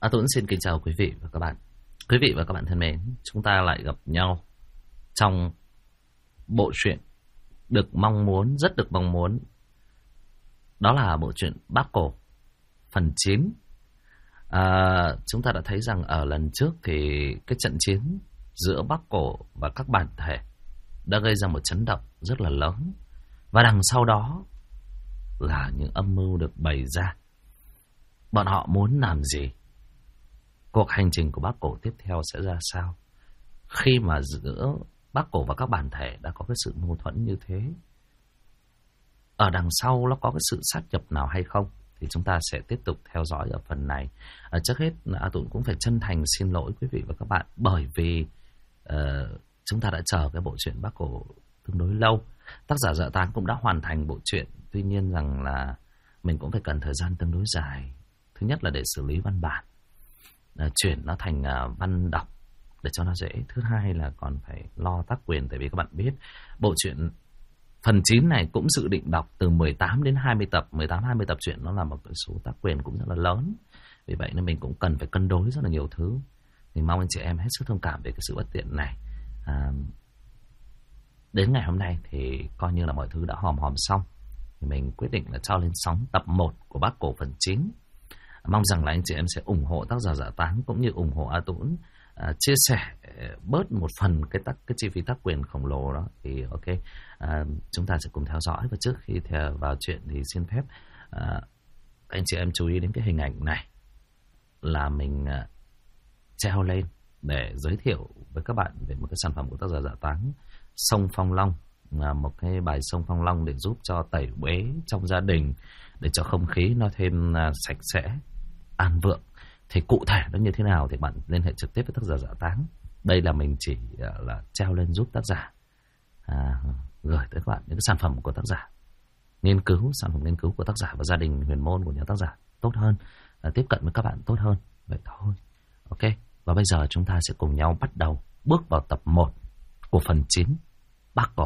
Tuấn xin kính chào quý vị và các bạn. Quý vị và các bạn thân mến, chúng ta lại gặp nhau trong bộ truyện rất được mong muốn. Đó là bộ truyện Bác Cổ phần 9. Chúng ta đã thấy rằng ở lần trước thì cái trận chiến giữa Bác Cổ và các bản thể đã gây ra một chấn động rất là lớn. Và đằng sau đó là những âm mưu được bày ra. Bọn họ muốn làm gì? Cuộc hành trình của Bác Cổ tiếp theo sẽ ra sao? Khi mà giữa Bác Cổ và các bản thể đã có cái sự mâu thuẫn như thế, ở đằng sau nó có cái sự sát nhập nào hay không? Thì chúng ta sẽ tiếp tục theo dõi ở phần này. Trước hết, Tuấn cũng phải chân thành xin lỗi quý vị và các bạn, bởi vì chúng ta đã chờ cái bộ truyện Bác Cổ tương đối lâu. Tác giả Dạ Táng cũng đã hoàn thành bộ truyện, tuy nhiên rằng là mình cũng phải cần thời gian tương đối dài. Thứ nhất là để xử lý văn bản, chuyển nó thành văn đọc để cho nó dễ. Thứ hai là còn phải lo tác quyền, tại vì các bạn biết bộ truyện phần 9 này cũng dự định đọc từ 18 đến 20 tập. 18-20 tập truyện nó là một cái số tác quyền cũng rất là lớn. Vì vậy nên mình cũng cần phải cân đối rất là nhiều thứ. Thì mong anh chị em hết sức thông cảm về cái sự bất tiện này. Đến ngày hôm nay thì coi như là mọi thứ đã hòm xong. Thì mình quyết định là cho lên sóng tập 1 của Bác Cổ phần 9. Mong rằng là anh chị em sẽ ủng hộ tác giả Dạ Táng cũng như ủng hộ A Tuấn, chia sẻ bớt một phần cái chi phí tác quyền khổng lồ đó. Thì ok, chúng ta sẽ cùng theo dõi. Và trước khi vào chuyện thì xin phép anh chị em chú ý đến cái hình ảnh này là mình treo lên để giới thiệu với các bạn về một cái sản phẩm của tác giả Dạ Táng, Sông Phong Long. Một cái bài Sông Phong Long để giúp cho tẩy uế trong gia đình, để cho không khí nó thêm sạch sẽ, an vượng. Thì cụ thể nó như thế nào thì bạn liên hệ trực tiếp với tác giả Dạ Táng. Đây là mình chỉ là treo lên giúp tác giả gửi tới các bạn những cái sản phẩm của tác giả, sản phẩm nghiên cứu của tác giả và gia đình huyền môn của nhà tác giả tốt hơn, tiếp cận với các bạn tốt hơn. Vậy thôi. Ok, và bây giờ chúng ta sẽ cùng nhau bắt đầu bước vào tập 1 của phần 9 Bác Cổ.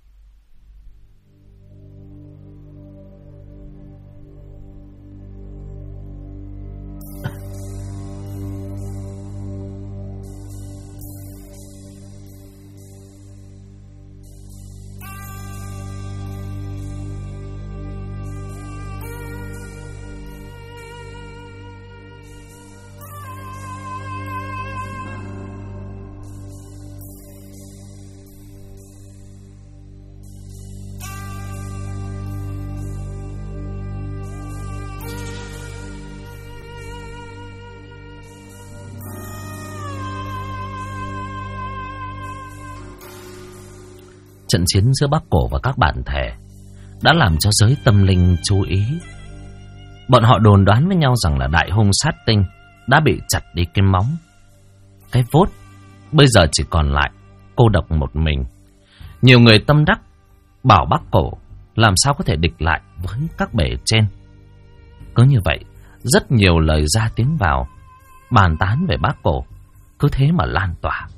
Trận chiến giữa Bác Cổ và các bản thể đã làm cho giới tâm linh chú ý. Bọn họ đồn đoán với nhau rằng là đại hung sát tinh đã bị chặt đi cái móng, cái vốt, bây giờ chỉ còn lại cô độc một mình. Nhiều người tâm đắc bảo Bác Cổ làm sao có thể địch lại với các bề trên. Cứ như vậy, rất nhiều lời ra tiếng vào bàn tán về Bác Cổ cứ thế mà lan tỏa.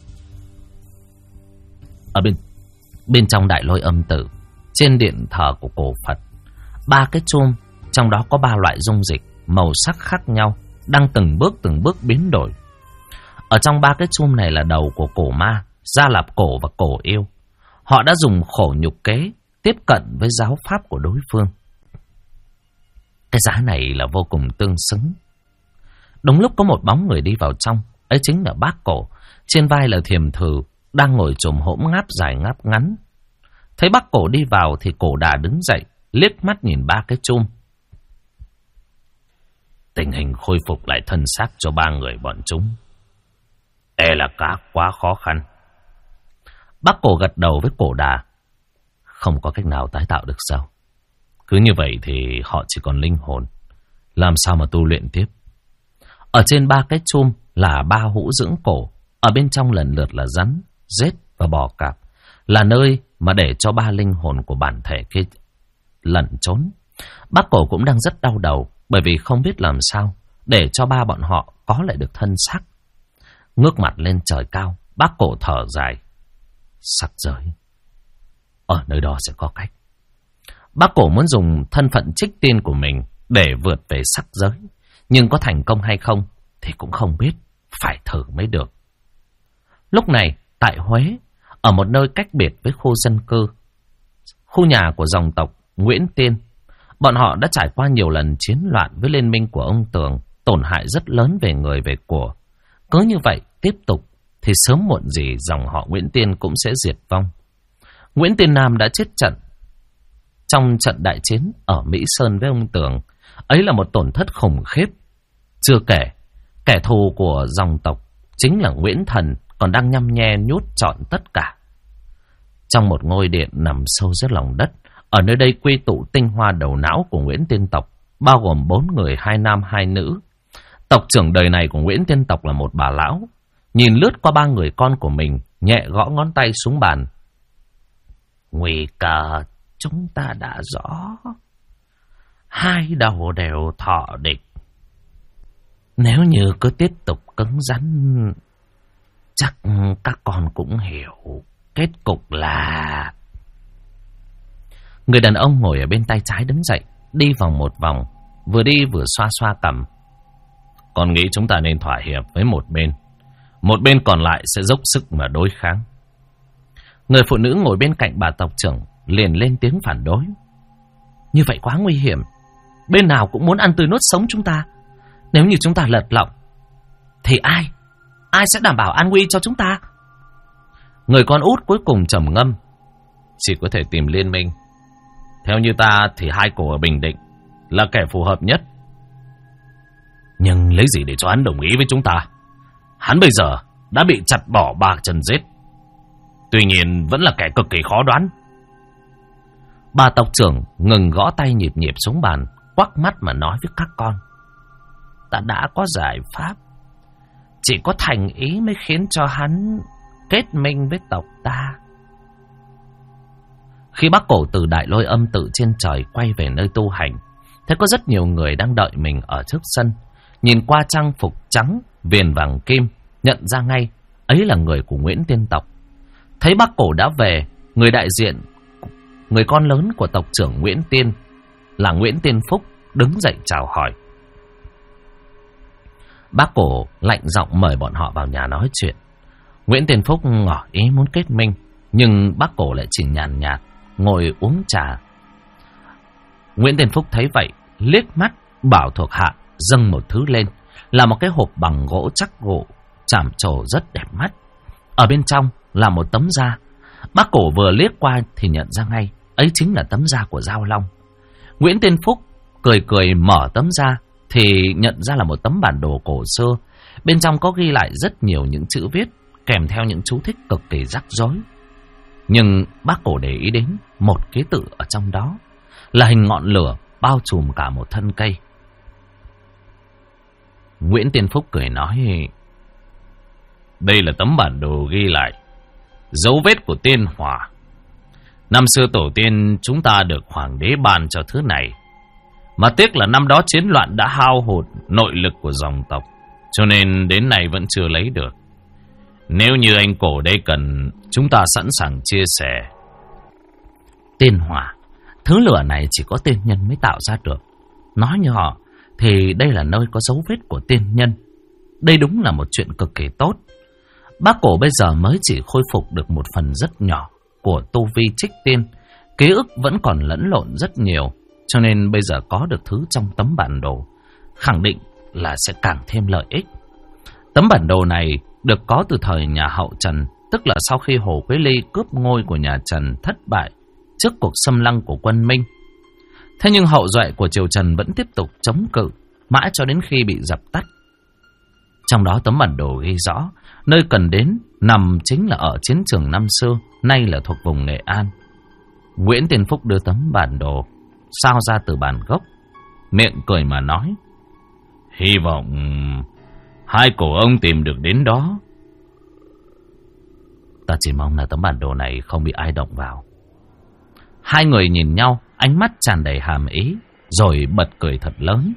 Ở bên trong đại lôi âm tử, trên điện thờ của cổ Phật, 3 cái chum, trong đó có 3 loại dung dịch màu sắc khác nhau đang từng bước biến đổi. Ở trong 3 cái chum này là đầu của cổ ma, Gia Lạp Cổ và cổ yêu. Họ đã dùng khổ nhục kế tiếp cận với giáo pháp của đối phương. Cái giá này là vô cùng tương xứng. Đúng lúc có một bóng người đi vào trong, ấy chính là Bác Cổ. Trên vai là thiềm thử đang ngồi chồm hổm ngáp dài ngáp ngắn. Thấy Bác Cổ đi vào thì cổ đà đứng dậy, liếc mắt nhìn 3 cái chum. Tình hình khôi phục lại thân xác cho 3 người bọn chúng là quá khó khăn. Bác Cổ gật đầu với cổ đà. Không có cách nào tái tạo được sao? Cứ như vậy thì họ chỉ còn linh hồn, làm sao mà tu luyện tiếp? Ở trên 3 cái chum là 3 hũ dưỡng cổ. Ở bên trong lần lượt là rắn, rết và bò cạp, là nơi mà để cho 3 linh hồn của bản thể kia lẩn trốn. Bác Cổ cũng đang rất đau đầu, bởi vì không biết làm sao để cho 3 bọn họ có lại được thân xác. Ngước mặt lên trời cao, Bác Cổ thở dài. Sắc giới, ở nơi đó sẽ có cách. Bác Cổ muốn dùng thân phận trích tiên của mình để vượt về sắc giới, nhưng có thành công hay không thì cũng không biết, phải thử mới được. Lúc này, tại Huế, ở một nơi cách biệt với khu dân cư, khu nhà của dòng tộc Nguyễn Tiên, bọn họ đã trải qua nhiều lần chiến loạn với liên minh của ông Tường, tổn hại rất lớn về người về của. Cứ như vậy, tiếp tục, thì sớm muộn gì dòng họ Nguyễn Tiên cũng sẽ diệt vong. Nguyễn Tiên Nam đã chết trận trong trận đại chiến ở Mỹ Sơn với ông Tường. Ấy là một tổn thất khủng khiếp. Chưa kể, kẻ thù của dòng tộc chính là Nguyễn Thần còn đang nhăm nhe nhút trọn tất cả. Trong một ngôi điện nằm sâu dưới lòng đất, ở nơi đây quy tụ tinh hoa đầu não của Nguyễn Tiên tộc, bao gồm 4 người, 2 nam 2 nữ. Tộc trưởng đời này của Nguyễn Tiên tộc là một bà lão, nhìn lướt qua 3 người con của mình, nhẹ gõ ngón tay xuống bàn. Nguy cơ chúng ta đã rõ, 2 đầu đều thọ địch. Nếu như cứ tiếp tục cứng rắn, chắc các con cũng hiểu kết cục là... Người đàn ông ngồi ở bên tay trái đứng dậy, đi vòng một vòng, vừa đi vừa xoa xoa cằm. Con nghĩ chúng ta nên thỏa hiệp với một bên còn lại sẽ dốc sức mà đối kháng. Người phụ nữ ngồi bên cạnh bà tộc trưởng liền lên tiếng phản đối. Như vậy quá nguy hiểm, bên nào cũng muốn ăn tươi nuốt sống chúng ta. Nếu như chúng ta lật lọng thì ai sẽ đảm bảo an nguy cho chúng ta? Người con út cuối cùng trầm ngâm. Chỉ có thể tìm liên minh. Theo như ta thì 2 cổ ở Bình Định là kẻ phù hợp nhất. Nhưng lấy gì để cho hắn đồng ý với chúng ta? Hắn bây giờ đã bị chặt bỏ 3 chân giết. Tuy nhiên vẫn là kẻ cực kỳ khó đoán. Bà tộc trưởng ngừng gõ tay nhịp nhịp xuống bàn, quắc mắt mà nói với các con. Ta đã có giải pháp, chỉ có thành ý mới khiến cho hắn kết minh với tộc ta. Khi bác cổ từ Đại Lôi Âm tự trên trời quay về nơi tu hành, thấy có rất nhiều người đang đợi mình ở trước sân. Nhìn qua trang phục trắng, viền vàng kim, nhận ra ngay, ấy là người của Nguyễn Tiên tộc. Thấy bác cổ đã về, người đại diện, người con lớn của tộc trưởng Nguyễn Tiên, là Nguyễn Tiên Phúc, đứng dậy chào hỏi. Bác cổ lạnh giọng mời bọn họ vào nhà nói chuyện. Nguyễn Tiên Phúc ngỏ ý muốn kết minh, nhưng bác cổ lại chỉ nhàn nhạt ngồi uống trà. Nguyễn Tiên Phúc thấy vậy, liếc mắt bảo thuộc hạ dâng một thứ lên, là một cái hộp bằng gỗ chắc gỗ, chạm trổ rất đẹp mắt. Ở bên trong là một tấm da. Bác cổ vừa liếc qua thì nhận ra ngay, ấy chính là tấm da của Giao Long. Nguyễn Tiên Phúc cười cười mở tấm da thì nhận ra là một tấm bản đồ cổ xưa. Bên trong có ghi lại rất nhiều những chữ viết, kèm theo những chú thích cực kỳ rắc rối. Nhưng bác cổ để ý đến một ký tự ở trong đó, là hình ngọn lửa bao trùm cả một thân cây. Nguyễn Tiên Phúc cười nói, đây là tấm bản đồ ghi lại dấu vết của tiên hỏa. Năm xưa tổ tiên chúng ta được hoàng đế ban cho thứ này, mà tiếc là năm đó chiến loạn đã hao hụt nội lực của dòng tộc, cho nên đến nay vẫn chưa lấy được. Nếu như anh cổ đây cần, chúng ta sẵn sàng chia sẻ. Tiên hỏa, thứ lửa này chỉ có tiên nhân mới tạo ra được. Nói như họ thì đây là nơi có dấu vết của tiên nhân. Đây đúng là một chuyện cực kỳ tốt. Bác cổ bây giờ mới chỉ khôi phục được một phần rất nhỏ của tu vi trích tiên. Ký ức vẫn còn lẫn lộn rất nhiều, cho nên bây giờ có được thứ trong tấm bản đồ, khẳng định là sẽ càng thêm lợi ích. Tấm bản đồ này được có từ thời nhà Hậu Trần, tức là sau khi Hồ Quế Ly cướp ngôi của nhà Trần thất bại trước cuộc xâm lăng của quân Minh. Thế nhưng hậu duệ của triều Trần vẫn tiếp tục chống cự, mãi cho đến khi bị dập tắt. Trong đó tấm bản đồ ghi rõ, nơi cần đến nằm chính là ở chiến trường năm xưa, nay là thuộc vùng Nghệ An. Nguyễn Tiên Phúc đưa tấm bản đồ sao ra từ bản gốc, miệng cười mà nói, hy vọng 2 cổ ông tìm được đến đó. Ta chỉ mong là tấm bản đồ này không bị ai động vào. 2 người nhìn nhau, ánh mắt tràn đầy hàm ý, rồi bật cười thật lớn.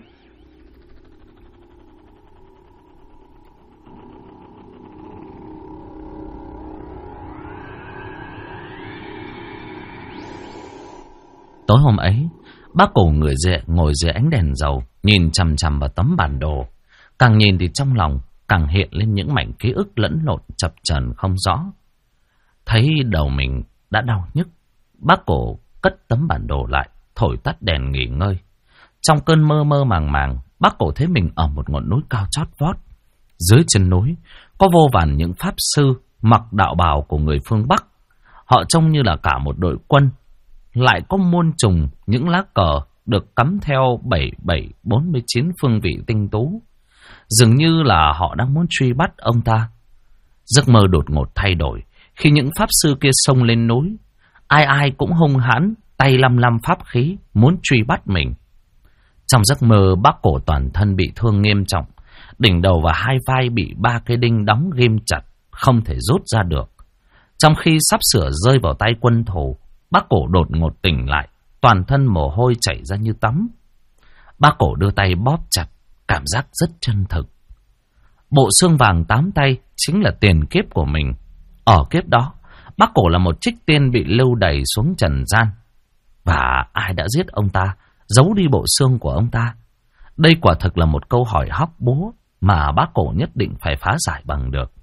Tối hôm ấy, bác cổ ngồi dưới ánh đèn dầu, nhìn chằm chằm vào tấm bản đồ. Càng nhìn thì trong lòng càng hiện lên những mảnh ký ức lẫn lộn chập chờn không rõ. Thấy đầu mình đã đau nhức, bác Cổ cất tấm bản đồ lại, thổi tắt đèn nghỉ ngơi. Trong cơn mơ mơ màng màng, bác Cổ thấy mình ở một ngọn núi cao chót vót. Dưới chân núi có vô vàn những pháp sư mặc đạo bào của người phương Bắc. Họ trông như là cả một đội quân. Lại có muôn trùng những lá cờ được cắm theo 7749 phương vị tinh tú. Dường như là họ đang muốn truy bắt ông ta. Giấc mơ đột ngột thay đổi khi những pháp sư kia xông lên núi. Ai ai cũng hung hãn, tay lăm lăm pháp khí, muốn truy bắt mình. Trong giấc mơ, bác Cổ toàn thân bị thương nghiêm trọng. Đỉnh đầu và hai vai bị 3 cây đinh đóng ghim chặt, không thể rút ra được. Trong khi sắp sửa rơi vào tay quân thù, bác Cổ đột ngột tỉnh lại, toàn thân mồ hôi chảy ra như tắm. Bác Cổ đưa tay bóp chặt, cảm giác rất chân thực. Bộ xương vàng 8 tay chính là tiền kiếp của mình. Ở kiếp đó, bác Cổ là một trích tiên bị lưu đày xuống trần gian. Và ai đã giết ông ta, giấu đi bộ xương của ông ta? Đây quả thực là một câu hỏi hóc búa mà bác Cổ nhất định phải phá giải bằng được.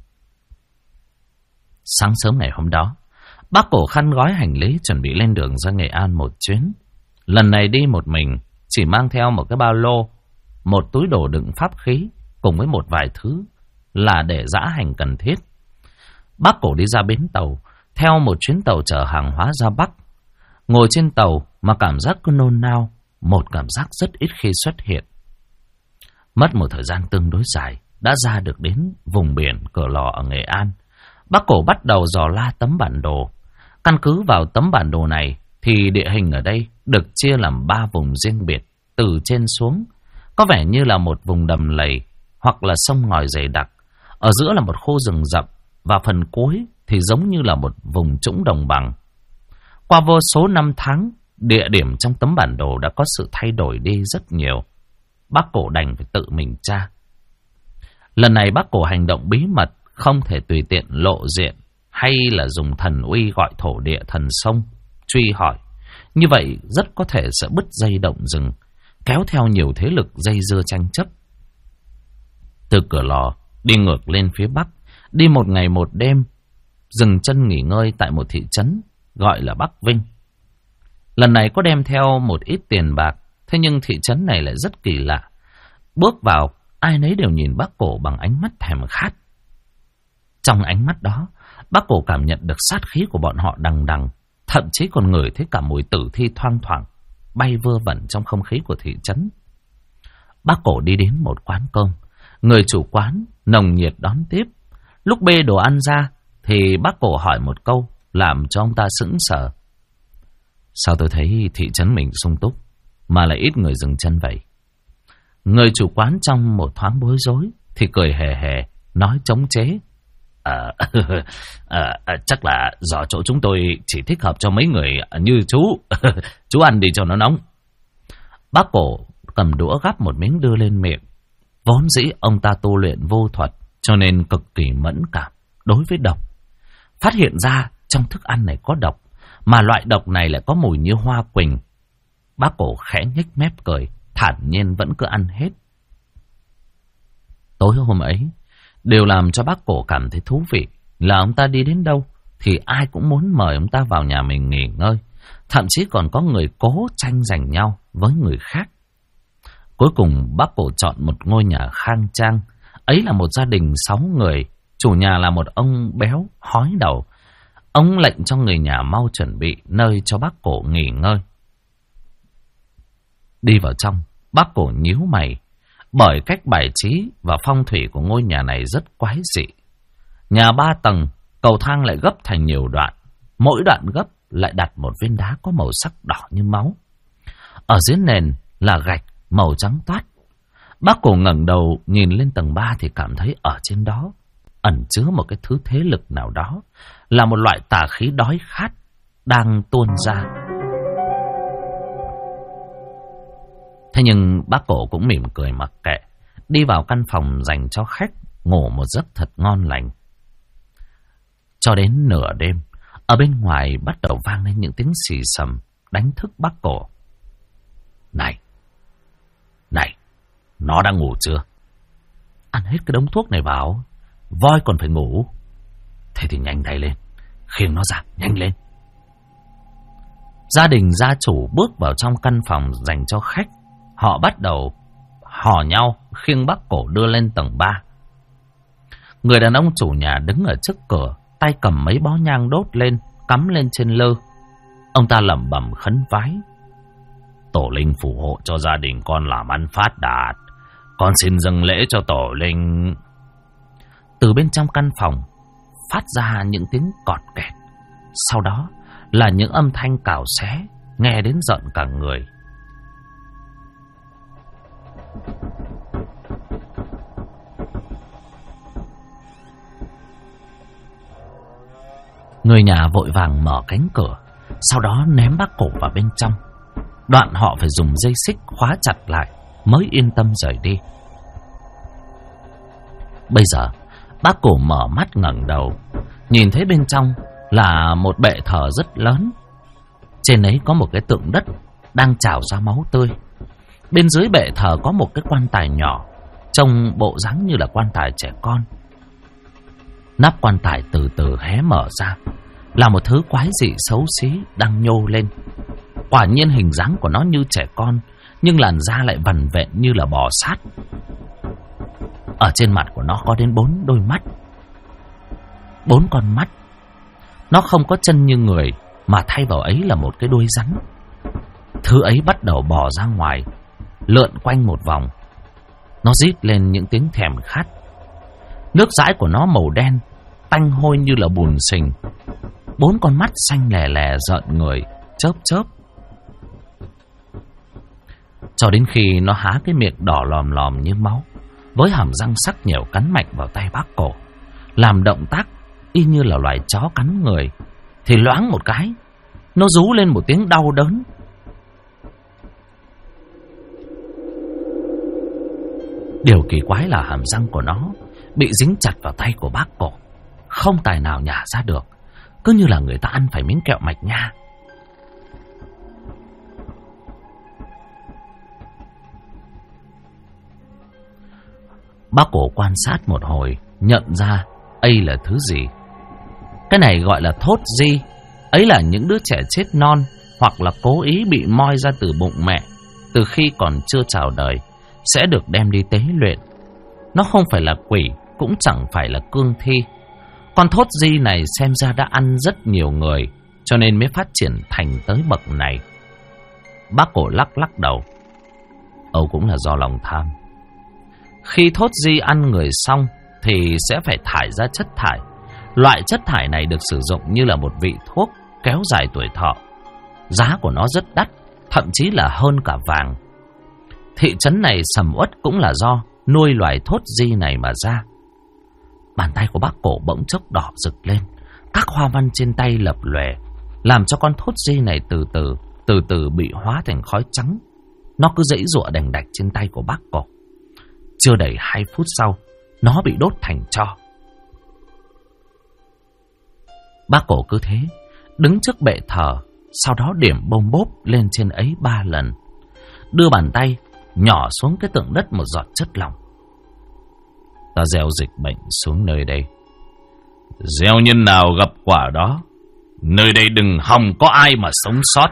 Sáng sớm ngày hôm đó, bác Cổ khăn gói hành lý chuẩn bị lên đường ra Nghệ An một chuyến. Lần này đi một mình, chỉ mang theo một cái ba lô, một túi đồ đựng pháp khí cùng với một vài thứ là để dã hành cần thiết. Bác Cổ đi ra bến tàu, theo một chuyến tàu chở hàng hóa ra Bắc. Ngồi trên tàu mà cảm giác cứ nôn nao, một cảm giác rất ít khi xuất hiện. Mất một thời gian tương đối dài, đã ra được đến vùng biển Cửa Lò ở Nghệ An. Bác Cổ bắt đầu dò la tấm bản đồ. Căn cứ vào tấm bản đồ này thì địa hình ở đây được chia làm 3 vùng riêng biệt, từ trên xuống. Có vẻ như là một vùng đầm lầy hoặc là sông ngòi dày đặc. Ở giữa là một khu rừng rậm và phần cuối thì giống như là một vùng trũng đồng bằng. Qua vô số năm tháng, địa điểm trong tấm bản đồ đã có sự thay đổi đi rất nhiều. Bác Cổ đành phải tự mình tra. Lần này bác Cổ hành động bí mật, không thể tùy tiện lộ diện hay là dùng thần uy gọi thổ địa thần sông truy hỏi. Như vậy rất có thể sẽ bứt dây động rừng, kéo theo nhiều thế lực dây dưa tranh chấp. Từ Cửa Lò đi ngược lên phía Bắc, đi một ngày một đêm, dừng chân nghỉ ngơi tại một thị trấn gọi là Bắc Vinh. Lần này có đem theo một ít tiền bạc, thế nhưng thị trấn này lại rất kỳ lạ. Bước vào, ai nấy đều nhìn bác Cổ bằng ánh mắt thèm khát. Trong ánh mắt đó, bác Cổ cảm nhận được sát khí của bọn họ đằng đằng, thậm chí còn ngửi thấy cả mùi tử thi thoang thoảng bay vơ vẩn trong không khí của thị trấn. Bác Cổ đi đến một quán cơm, người chủ quán nồng nhiệt đón tiếp. Lúc bê đồ ăn ra thì bác Cổ hỏi một câu làm cho ông ta sững sờ. Sao tôi thấy thị trấn mình sung túc mà lại ít người dừng chân vậy? Người chủ quán trong một thoáng bối rối thì cười hề hề, nói chống chế. Chắc là do chỗ chúng tôi chỉ thích hợp cho mấy người như chú. Chú ăn đi cho nó nóng. Bác Cổ cầm đũa gắp một miếng đưa lên miệng. Vốn dĩ ông ta tu luyện vô thuật, cho nên cực kỳ mẫn cảm đối với độc. Phát hiện ra trong thức ăn này có độc, mà loại độc này lại có mùi như hoa quỳnh. Bác Cổ khẽ nhếch mép cười, thản nhiên vẫn cứ ăn hết. Tối hôm ấy, điều làm cho bác Cổ cảm thấy thú vị là ông ta đi đến đâu thì ai cũng muốn mời ông ta vào nhà mình nghỉ ngơi. Thậm chí còn có người cố tranh giành nhau với người khác. Cuối cùng bác Cổ chọn một ngôi nhà khang trang. Ấy là một gia đình 6 người. Chủ nhà là một ông béo hói đầu. Ông lệnh cho người nhà mau chuẩn bị nơi cho bác Cổ nghỉ ngơi. Đi vào trong, bác Cổ nhíu mày, bởi cách bài trí và phong thủy của ngôi nhà này rất quái dị. Nhà 3 tầng, cầu thang lại gấp thành nhiều đoạn. Mỗi đoạn gấp lại đặt một viên đá có màu sắc đỏ như máu. Ở dưới nền là gạch màu trắng toát. Bác Cổ ngẩng đầu nhìn lên tầng 3 thì cảm thấy ở trên đó ẩn chứa một cái thứ thế lực nào đó, là một loại tà khí đói khát đang tuôn ra. Thế nhưng bác Cổ cũng mỉm cười mặc kệ, đi vào căn phòng dành cho khách, ngủ một giấc thật ngon lành. Cho đến nửa đêm, ở bên ngoài bắt đầu vang lên những tiếng xì xầm đánh thức bác Cổ. Này, nó đã ngủ chưa? Ăn hết cái đống thuốc này vào, voi còn phải ngủ. Thế thì nhanh tay lên, khiêng nó ra, nhanh lên. Gia đình gia chủ bước vào trong căn phòng dành cho khách. Họ bắt đầu hò nhau khiêng bác Cổ đưa lên tầng 3. Người đàn ông chủ nhà đứng ở trước cửa, tay cầm mấy bó nhang đốt lên, cắm lên trên lư. Ông ta lẩm bẩm khấn vái: Tổ linh phù hộ cho gia đình con làm ăn phát đạt. Con xin dâng lễ cho tổ linh. Từ bên trong căn phòng phát ra những tiếng cọt kẹt. Sau đó là những âm thanh cào xé, nghe đến giận cả người. Người nhà vội vàng mở cánh cửa, sau đó ném bác Cổ vào bên trong. Đoạn họ phải dùng dây xích khóa chặt lại mới yên tâm rời đi. Bây giờ bác Cổ mở mắt ngẩng đầu, nhìn thấy bên trong là một bệ thờ rất lớn. Trên ấy có một cái tượng đất đang trào ra máu tươi. Bên dưới bệ thờ có một cái quan tài nhỏ, trông bộ dáng như là quan tài trẻ con. Nắp quan tài từ từ hé mở ra, là một thứ quái dị xấu xí đang nhô lên. Quả nhiên hình dáng của nó như trẻ con, nhưng làn da lại vằn vện như là bò sát. Ở trên mặt của nó có đến 4 đôi mắt, 4 con mắt. Nó không có chân như người, mà thay vào ấy là một cái đuôi rắn. Thứ ấy bắt đầu bò ra ngoài, lượn quanh một vòng. Nó rít lên những tiếng thèm khát. Nước dãi của nó màu đen, tanh hôi như là bùn sình. 4 con mắt xanh lè lè rợn người, chớp chớp. Cho đến khi nó há cái miệng đỏ lòm lòm như máu, với hàm răng sắc nhẻo cắn mạnh vào tay bác Cổ, làm động tác y như là loài chó cắn người. Thì loáng một cái, nó rú lên một tiếng đau đớn. Điều kỳ quái là hàm răng của nó bị dính chặt vào tay của bác Cổ, không tài nào nhả ra được, cứ như là người ta ăn phải miếng kẹo mạch nha. Bác Cổ quan sát một hồi, nhận ra ấy là thứ gì. Cái này gọi là thốt di. Ấy là những đứa trẻ chết non, hoặc là cố ý bị moi ra từ bụng mẹ từ khi còn chưa chào đời, sẽ được đem đi tế luyện. Nó không phải là quỷ, cũng chẳng phải là cương thi. Con thốt di này xem ra đã ăn rất nhiều người, cho nên mới phát triển thành tới bậc này. Bác Cổ lắc lắc đầu. Âu cũng là do lòng tham. Khi thốt di ăn người xong thì sẽ phải thải ra chất thải. Loại chất thải này được sử dụng như là một vị thuốc kéo dài tuổi thọ. Giá của nó rất đắt, thậm chí là hơn cả vàng. Thị trấn này sầm uất cũng là do nuôi loài thốt di này mà ra. Bàn tay của bác Cổ bỗng chốc đỏ rực lên, các hoa văn trên tay lập lòe, làm cho con thốt di này từ từ bị hóa thành khói trắng. Nó cứ giãy giụa đành đạch trên tay của bác Cổ. Chưa đầy 2 phút sau, nó bị đốt thành tro. Bác Cổ cứ thế đứng trước bệ thờ, sau đó điểm bông bốp lên trên ấy 3 lần, đưa bàn tay nhỏ xuống cái tượng đất một giọt chất lỏng. Ta gieo dịch bệnh xuống nơi đây, gieo nhân nào gặp quả đó. Nơi đây đừng hòng có ai mà sống sót.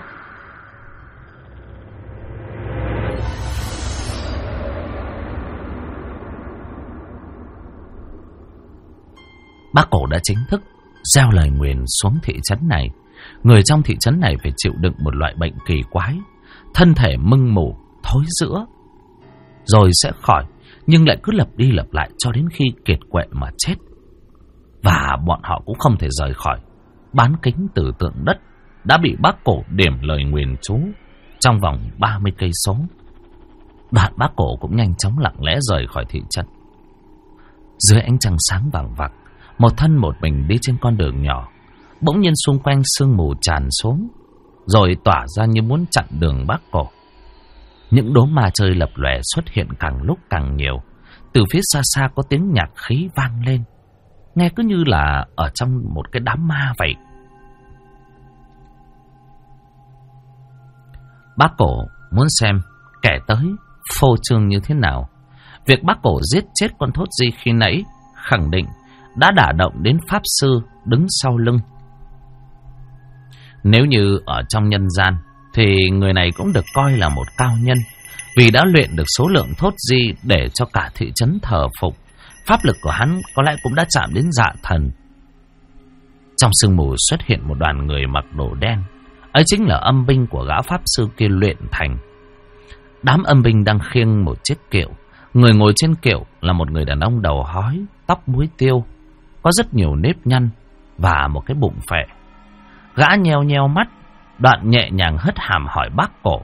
Bác Cổ đã chính thức gieo lời nguyền xuống thị trấn này. Người trong thị trấn này phải chịu đựng một loại bệnh kỳ quái, thân thể mưng mủ, thối rữa, rồi sẽ khỏi, nhưng lại cứ lặp đi lặp lại cho đến khi kiệt quệ mà chết. Và bọn họ cũng không thể rời khỏi bán kính từ tượng đất đã bị bác Cổ điểm lời nguyền chú trong vòng 30 cây số. Đoạn bác Cổ cũng nhanh chóng lặng lẽ rời khỏi thị trấn. Dưới ánh trăng sáng vàng vặc, một thân một mình đi trên con đường nhỏ, bỗng nhiên xung quanh sương mù tràn xuống, rồi tỏa ra như muốn chặn đường bác Cổ. Những đốm ma chơi lập lòe xuất hiện càng lúc càng nhiều. Từ phía xa xa có tiếng nhạc khí vang lên, nghe cứ như là ở trong một cái đám ma vậy. Bác Cổ muốn xem kẻ tới phô trương như thế nào, Việc bác cổ giết chết con thốt di khi nãy khẳng định đã đả động đến pháp sư đứng sau lưng. Nếu như ở trong nhân gian thì người này cũng được coi là một cao nhân, vì đã luyện được số lượng thốt di để cho cả thị trấn thờ phục. Pháp lực của hắn có lẽ cũng đã chạm đến dạ thần. Trong sương mù xuất hiện một đoàn người mặc đồ đen. Ấy chính là âm binh của gã pháp sư kia luyện thành. Đám âm binh đang khiêng một chiếc kiệu. Người ngồi trên kiệu là một người đàn ông đầu hói, tóc muối tiêu, có rất nhiều nếp nhăn và một cái bụng phệ. Gã nheo nheo mắt, đoạn nhẹ nhàng hất hàm hỏi bác cổ: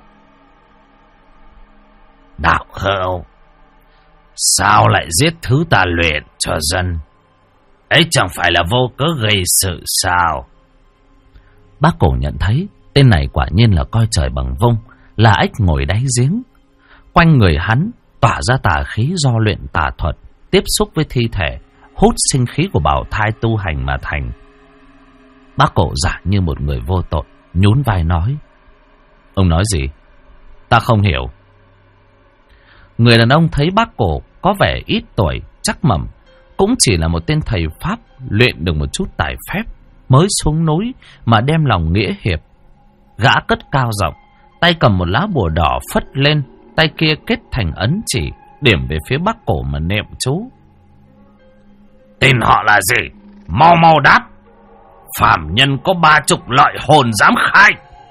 "Đạo hữu, sao lại giết thứ ta luyện cho dân? Ấy chẳng phải là vô cớ gây sự sao?" Bác cổ nhận thấy tên này quả nhiên là coi trời bằng vung, là ếch ngồi đáy giếng. Quanh người hắn tỏa ra tà khí do luyện tà thuật, tiếp xúc với thi thể, hút sinh khí của bào thai tu hành mà thành. Bác cổ giả như một người vô tội, nhún vai nói: "Ông nói gì? Ta không hiểu." Người đàn ông thấy bác cổ có vẻ ít tuổi, chắc mẩm, cũng chỉ là một tên thầy pháp luyện được một chút tài phép, mới xuống núi mà đem lòng nghĩa hiệp. Gã cất cao giọng, tay cầm một lá bùa đỏ phất lên, tay kia kết thành ấn chỉ, điểm về phía bác cổ mà niệm chú: "Tên họ là gì? Mau mau đáp. Phạm nhân có 30 loại hồn dám khai."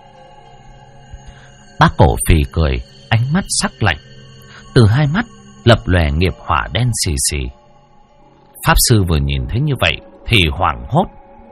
Bác cổ phì cười, ánh mắt sắc lạnh. Từ hai mắt lập lòe nghiệp hỏa đen xì xì. Pháp sư vừa nhìn thấy như vậy thì hoảng hốt.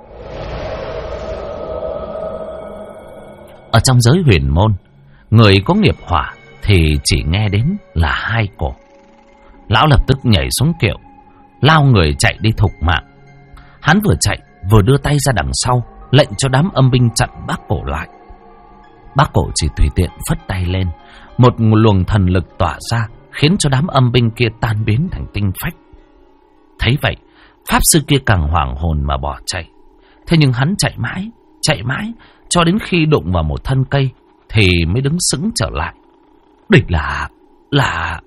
Ở trong giới huyền môn, người có nghiệp hỏa thì chỉ nghe đến là hai cổ. Lão lập tức nhảy xuống kiệu, lao người chạy đi thục mạng. Hắn vừa chạy vừa đưa tay ra đằng sau, lệnh cho đám âm binh chặn bác cổ lại. Bác cổ chỉ tùy tiện phất tay lên, một luồng thần lực tỏa ra, khiến cho đám âm binh kia tan biến thành tinh phách. Thấy vậy, pháp sư kia càng hoảng hồn mà bỏ chạy. Thế nhưng hắn chạy mãi, cho đến khi đụng vào một thân cây thì mới đứng sững trở lại. Địch là...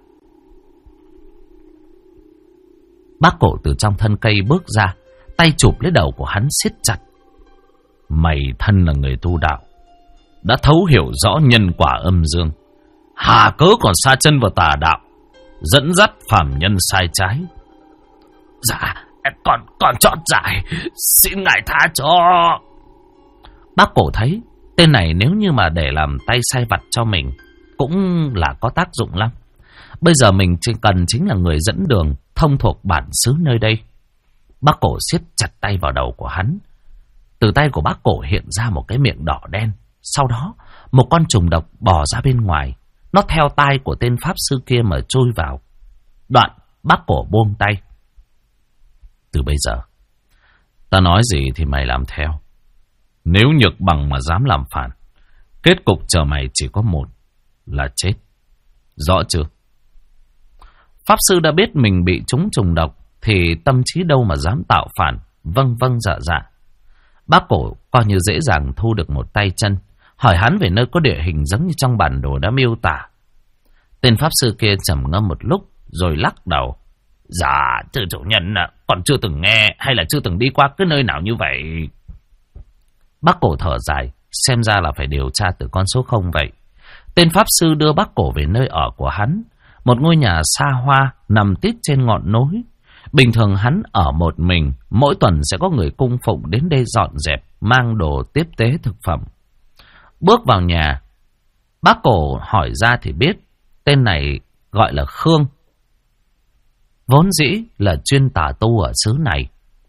Bác cổ từ trong thân cây bước ra, tay chụp lấy đầu của hắn siết chặt. "Mày thân là người tu đạo, đã thấu hiểu rõ nhân quả âm dương, hà cớ còn sa chân vào tà đạo, dẫn dắt phàm nhân sai trái?" "Dạ, còn chót giải, xin ngài tha cho." Bác cổ thấy tên này nếu như mà để làm tay sai vặt cho mình cũng là có tác dụng lắm. Bây giờ mình chỉ cần chính là người dẫn đường, thông thuộc bản xứ nơi đây. Bác cổ siết chặt tay vào đầu của hắn. Từ tay của bác cổ hiện ra một cái miệng đỏ đen. Sau đó một con trùng độc bò ra bên ngoài. Nó theo tai của tên pháp sư kia mà chui vào. Đoạn bác cổ buông tay. "Từ bây giờ ta nói gì thì mày làm theo. Nếu nhược bằng mà dám làm phản, kết cục chờ mày chỉ có một là chết. Rõ chưa?" Pháp sư đã biết mình bị trúng trùng độc thì tâm trí đâu mà dám tạo phản. Vâng vâng dạ dạ. Bác cổ coi như dễ dàng thu được một tay chân, hỏi hắn về nơi có địa hình giống như trong bản đồ đã miêu tả. Tên pháp sư kia trầm ngâm một lúc rồi lắc đầu: "Dạ thưa chủ nhân, còn chưa từng nghe hay là chưa từng đi qua cái nơi nào như vậy." Bác cổ thở dài, xem ra là phải điều tra từ con số 0 vậy. Tên pháp sư đưa bác cổ về nơi ở của hắn, một ngôi nhà xa hoa nằm tít trên ngọn núi. Bình thường hắn ở một mình, mỗi tuần sẽ có người cung phụng đến đây dọn dẹp, mang đồ tiếp tế thực phẩm. Bước vào nhà, bác cổ hỏi ra thì biết tên này gọi là Khương, vốn dĩ là chuyên tà tu ở xứ này.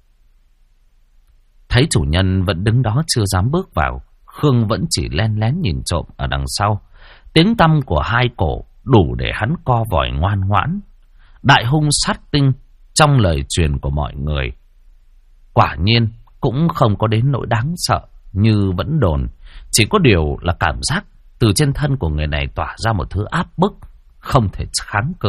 Thấy chủ nhân vẫn đứng đó chưa dám bước vào, Khương vẫn chỉ len lén nhìn trộm ở đằng sau. Tiếng tăm của hai cổ đủ để hắn co vòi ngoan ngoãn. Đại hung sát tinh trong lời truyền của mọi người, quả nhiên cũng không có đến nỗi đáng sợ như vẫn đồn. Chỉ có điều là cảm giác từ trên thân của người này tỏa ra một thứ áp bức không thể kháng cự.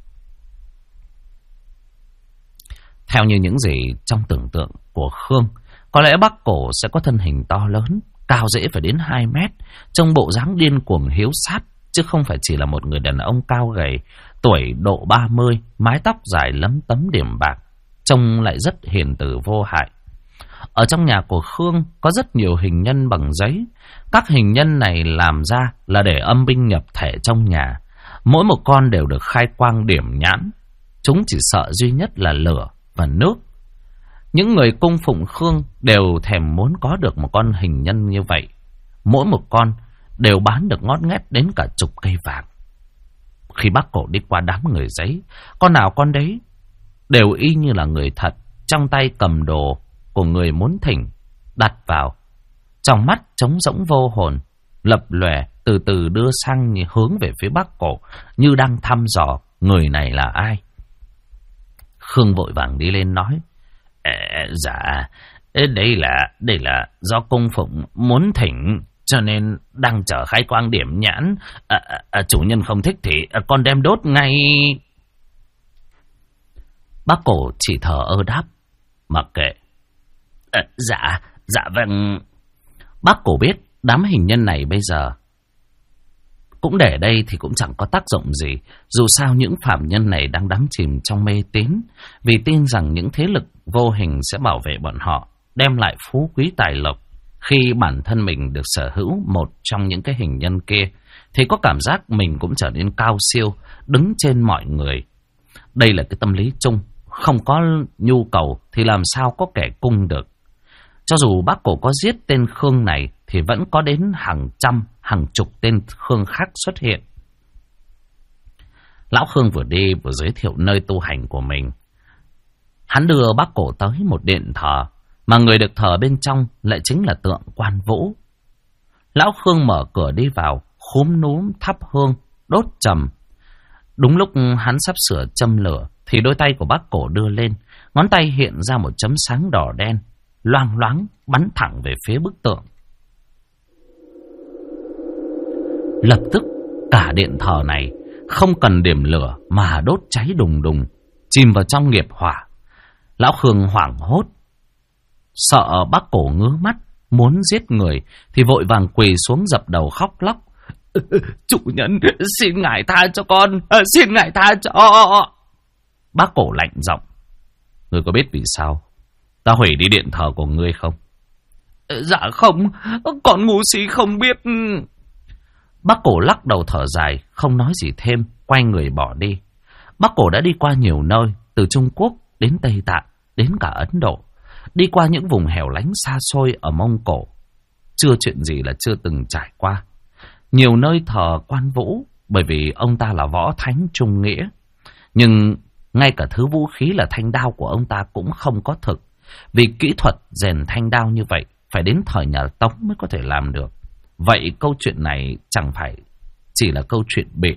Theo như những gì trong tưởng tượng của Khương, có lẽ bác cổ sẽ có thân hình to lớn, cao dễ phải đến 2 mét, trông bộ dáng điên cuồng hiếu sát, chứ không phải chỉ là một người đàn ông cao gầy, tuổi độ 30, mái tóc dài lấm tấm điểm bạc, trông lại rất hiền từ vô hại. Ở trong nhà của Khương có rất nhiều hình nhân bằng giấy. Các hình nhân này làm ra là để âm binh nhập thể trong nhà. Mỗi một con đều được khai quang điểm nhãn. Chúng chỉ sợ duy nhất là lửa và nước. Những người cung phụng Khương đều thèm muốn có được một con hình nhân như vậy. Mỗi một con đều bán được ngót nghét đến cả chục cây vàng. Khi bác cổ đi qua đám người giấy, con nào con đấy đều y như là người thật, trong tay cầm đồ của người muốn thỉnh, đặt vào. Trong mắt trống rỗng vô hồn, lập lòe, từ từ đưa sang hướng về phía bác cổ, như đang thăm dò người này là ai. Khương vội vàng đi lên nói: Dạ, đây là do cung phụng muốn thỉnh, cho nên đang chờ khai quang điểm nhãn. Chủ nhân không thích thì con đem đốt ngay. Bác cổ chỉ thở ơ đáp: Mặc kệ. Dạ vâng. Bác cổ biết đám hình nhân này bây giờ cũng để đây thì cũng chẳng có tác dụng gì. Dù sao những phạm nhân này đang đắm chìm trong mê tín, vì tin rằng những thế lực vô hình sẽ bảo vệ bọn họ, đem lại phú quý tài lộc. Khi bản thân mình được sở hữu một trong những cái hình nhân kia, thì có cảm giác mình cũng trở nên cao siêu, đứng trên mọi người. Đây là cái tâm lý chung, không có nhu cầu thì làm sao có kẻ cung được. Cho dù bác cổ có giết tên Khương này, thì vẫn có đến hàng trăm, hàng chục tên Khương khác xuất hiện. Lão Khương vừa đi vừa giới thiệu nơi tu hành của mình. Hắn đưa bác cổ tới một điện thờ, mà người được thờ bên trong lại chính là tượng Quan Vũ. Lão Khương mở cửa đi vào, khúm núm thắp hương, đốt trầm. Đúng lúc hắn sắp sửa châm lửa, thì đôi tay của bác cổ đưa lên, ngón tay hiện ra một chấm sáng đỏ đen, loang loáng bắn thẳng về phía bức tượng. Lập tức cả điện thờ này không cần điểm lửa mà đốt cháy đùng đùng, chìm vào trong nghiệp hỏa. Lão Khương hoảng hốt, sợ bác cổ ngứa mắt muốn giết người, thì vội vàng quỳ xuống dập đầu khóc lóc: Chủ nhân, xin ngài tha cho con, xin ngài tha cho. Bác cổ lạnh giọng: Ngươi có biết vì sao ta hủy đi điện thờ của ngươi không? Dạ không, con ngu si không biết. Bác cổ lắc đầu thở dài, không nói gì thêm, quay người bỏ đi. Bác cổ đã đi qua nhiều nơi, từ Trung Quốc đến Tây Tạng, đến cả Ấn Độ, đi qua những vùng hẻo lánh xa xôi ở Mông Cổ. Chưa chuyện gì là chưa từng trải qua. Nhiều nơi thờ Quan Vũ, bởi vì ông ta là võ thánh trung nghĩa. Nhưng ngay cả thứ vũ khí là thanh đao của ông ta cũng không có thực. Vì kỹ thuật rèn thanh đao như vậy phải đến thời nhà Tống mới có thể làm được. Vậy câu chuyện này chẳng phải chỉ là câu chuyện bịa.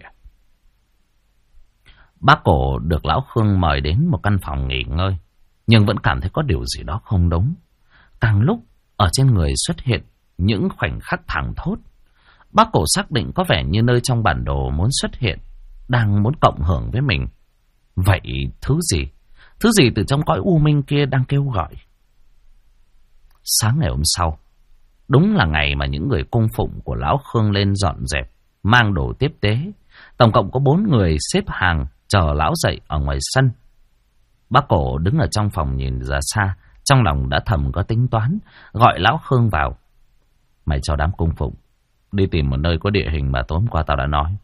Bác cổ được lão Khương mời đến một căn phòng nghỉ ngơi, nhưng vẫn cảm thấy có điều gì đó không đúng. Càng lúc ở trên người xuất hiện những khoảnh khắc thảng thốt. Bác cổ xác định có vẻ như nơi trong bản đồ muốn xuất hiện, đang muốn cộng hưởng với mình. Vậy thứ gì? Thứ gì từ trong cõi u minh kia đang kêu gọi? Sáng ngày hôm sau, đúng là ngày mà những người cung phụng của lão Khương lên dọn dẹp, mang đồ tiếp tế. Tổng cộng có 4 người xếp hàng chờ lão dậy ở ngoài sân. Bác cổ đứng ở trong phòng nhìn ra xa, trong lòng đã thầm có tính toán, gọi lão Khương vào. Mày cho đám cung phụng đi tìm một nơi có địa hình mà tối hôm qua tao đã nói.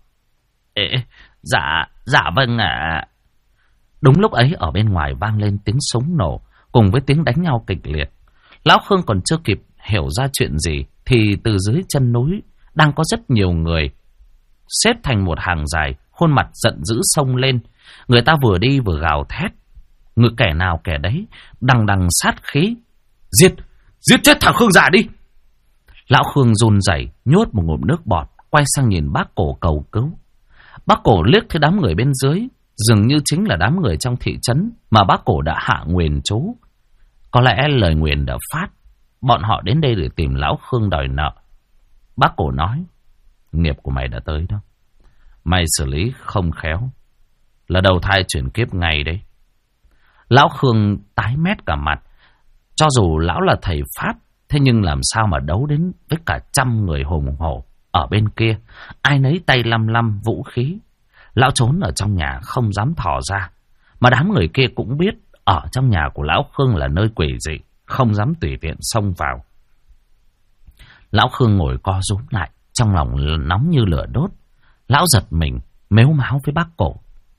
Dạ vâng ạ. Đúng lúc ấy ở bên ngoài vang lên tiếng súng nổ cùng với tiếng đánh nhau kịch liệt. Lão Khương còn chưa kịp hiểu ra chuyện gì thì từ dưới chân núi đang có rất nhiều người xếp thành một hàng dài, khuôn mặt giận dữ xông lên. Người ta vừa đi vừa gào thét, người kẻ nào kẻ đấy đằng đằng sát khí: Giết chết thằng Khương già đi! Lão Khương run rẩy nhốt một ngụm nước bọt, quay sang nhìn bác cổ cầu cứu. Bác cổ liếc thấy đám người bên dưới, dường như chính là đám người trong thị trấn mà bác cổ đã hạ nguyền chú. Có lẽ lời nguyền đã phát, bọn họ đến đây để tìm lão Khương đòi nợ. Bác cổ nói: Nghiệp của mày đã tới đó. Mày xử lý không khéo là đầu thai chuyển kiếp ngay đấy. Lão Khương tái mét cả mặt. Cho dù lão là thầy Pháp, thế nhưng làm sao mà đấu đến với cả trăm người hùng hổ ở bên kia, ai nấy tay lăm lăm vũ khí. Lão trốn ở trong nhà không dám thò ra, mà đám người kia cũng biết ở trong nhà của Lão Khương là nơi quỷ dị, không dám tùy tiện xông vào. Lão Khương ngồi co rúm lại, trong lòng nóng như lửa đốt. Lão giật mình, mếu máo với bác Cổ.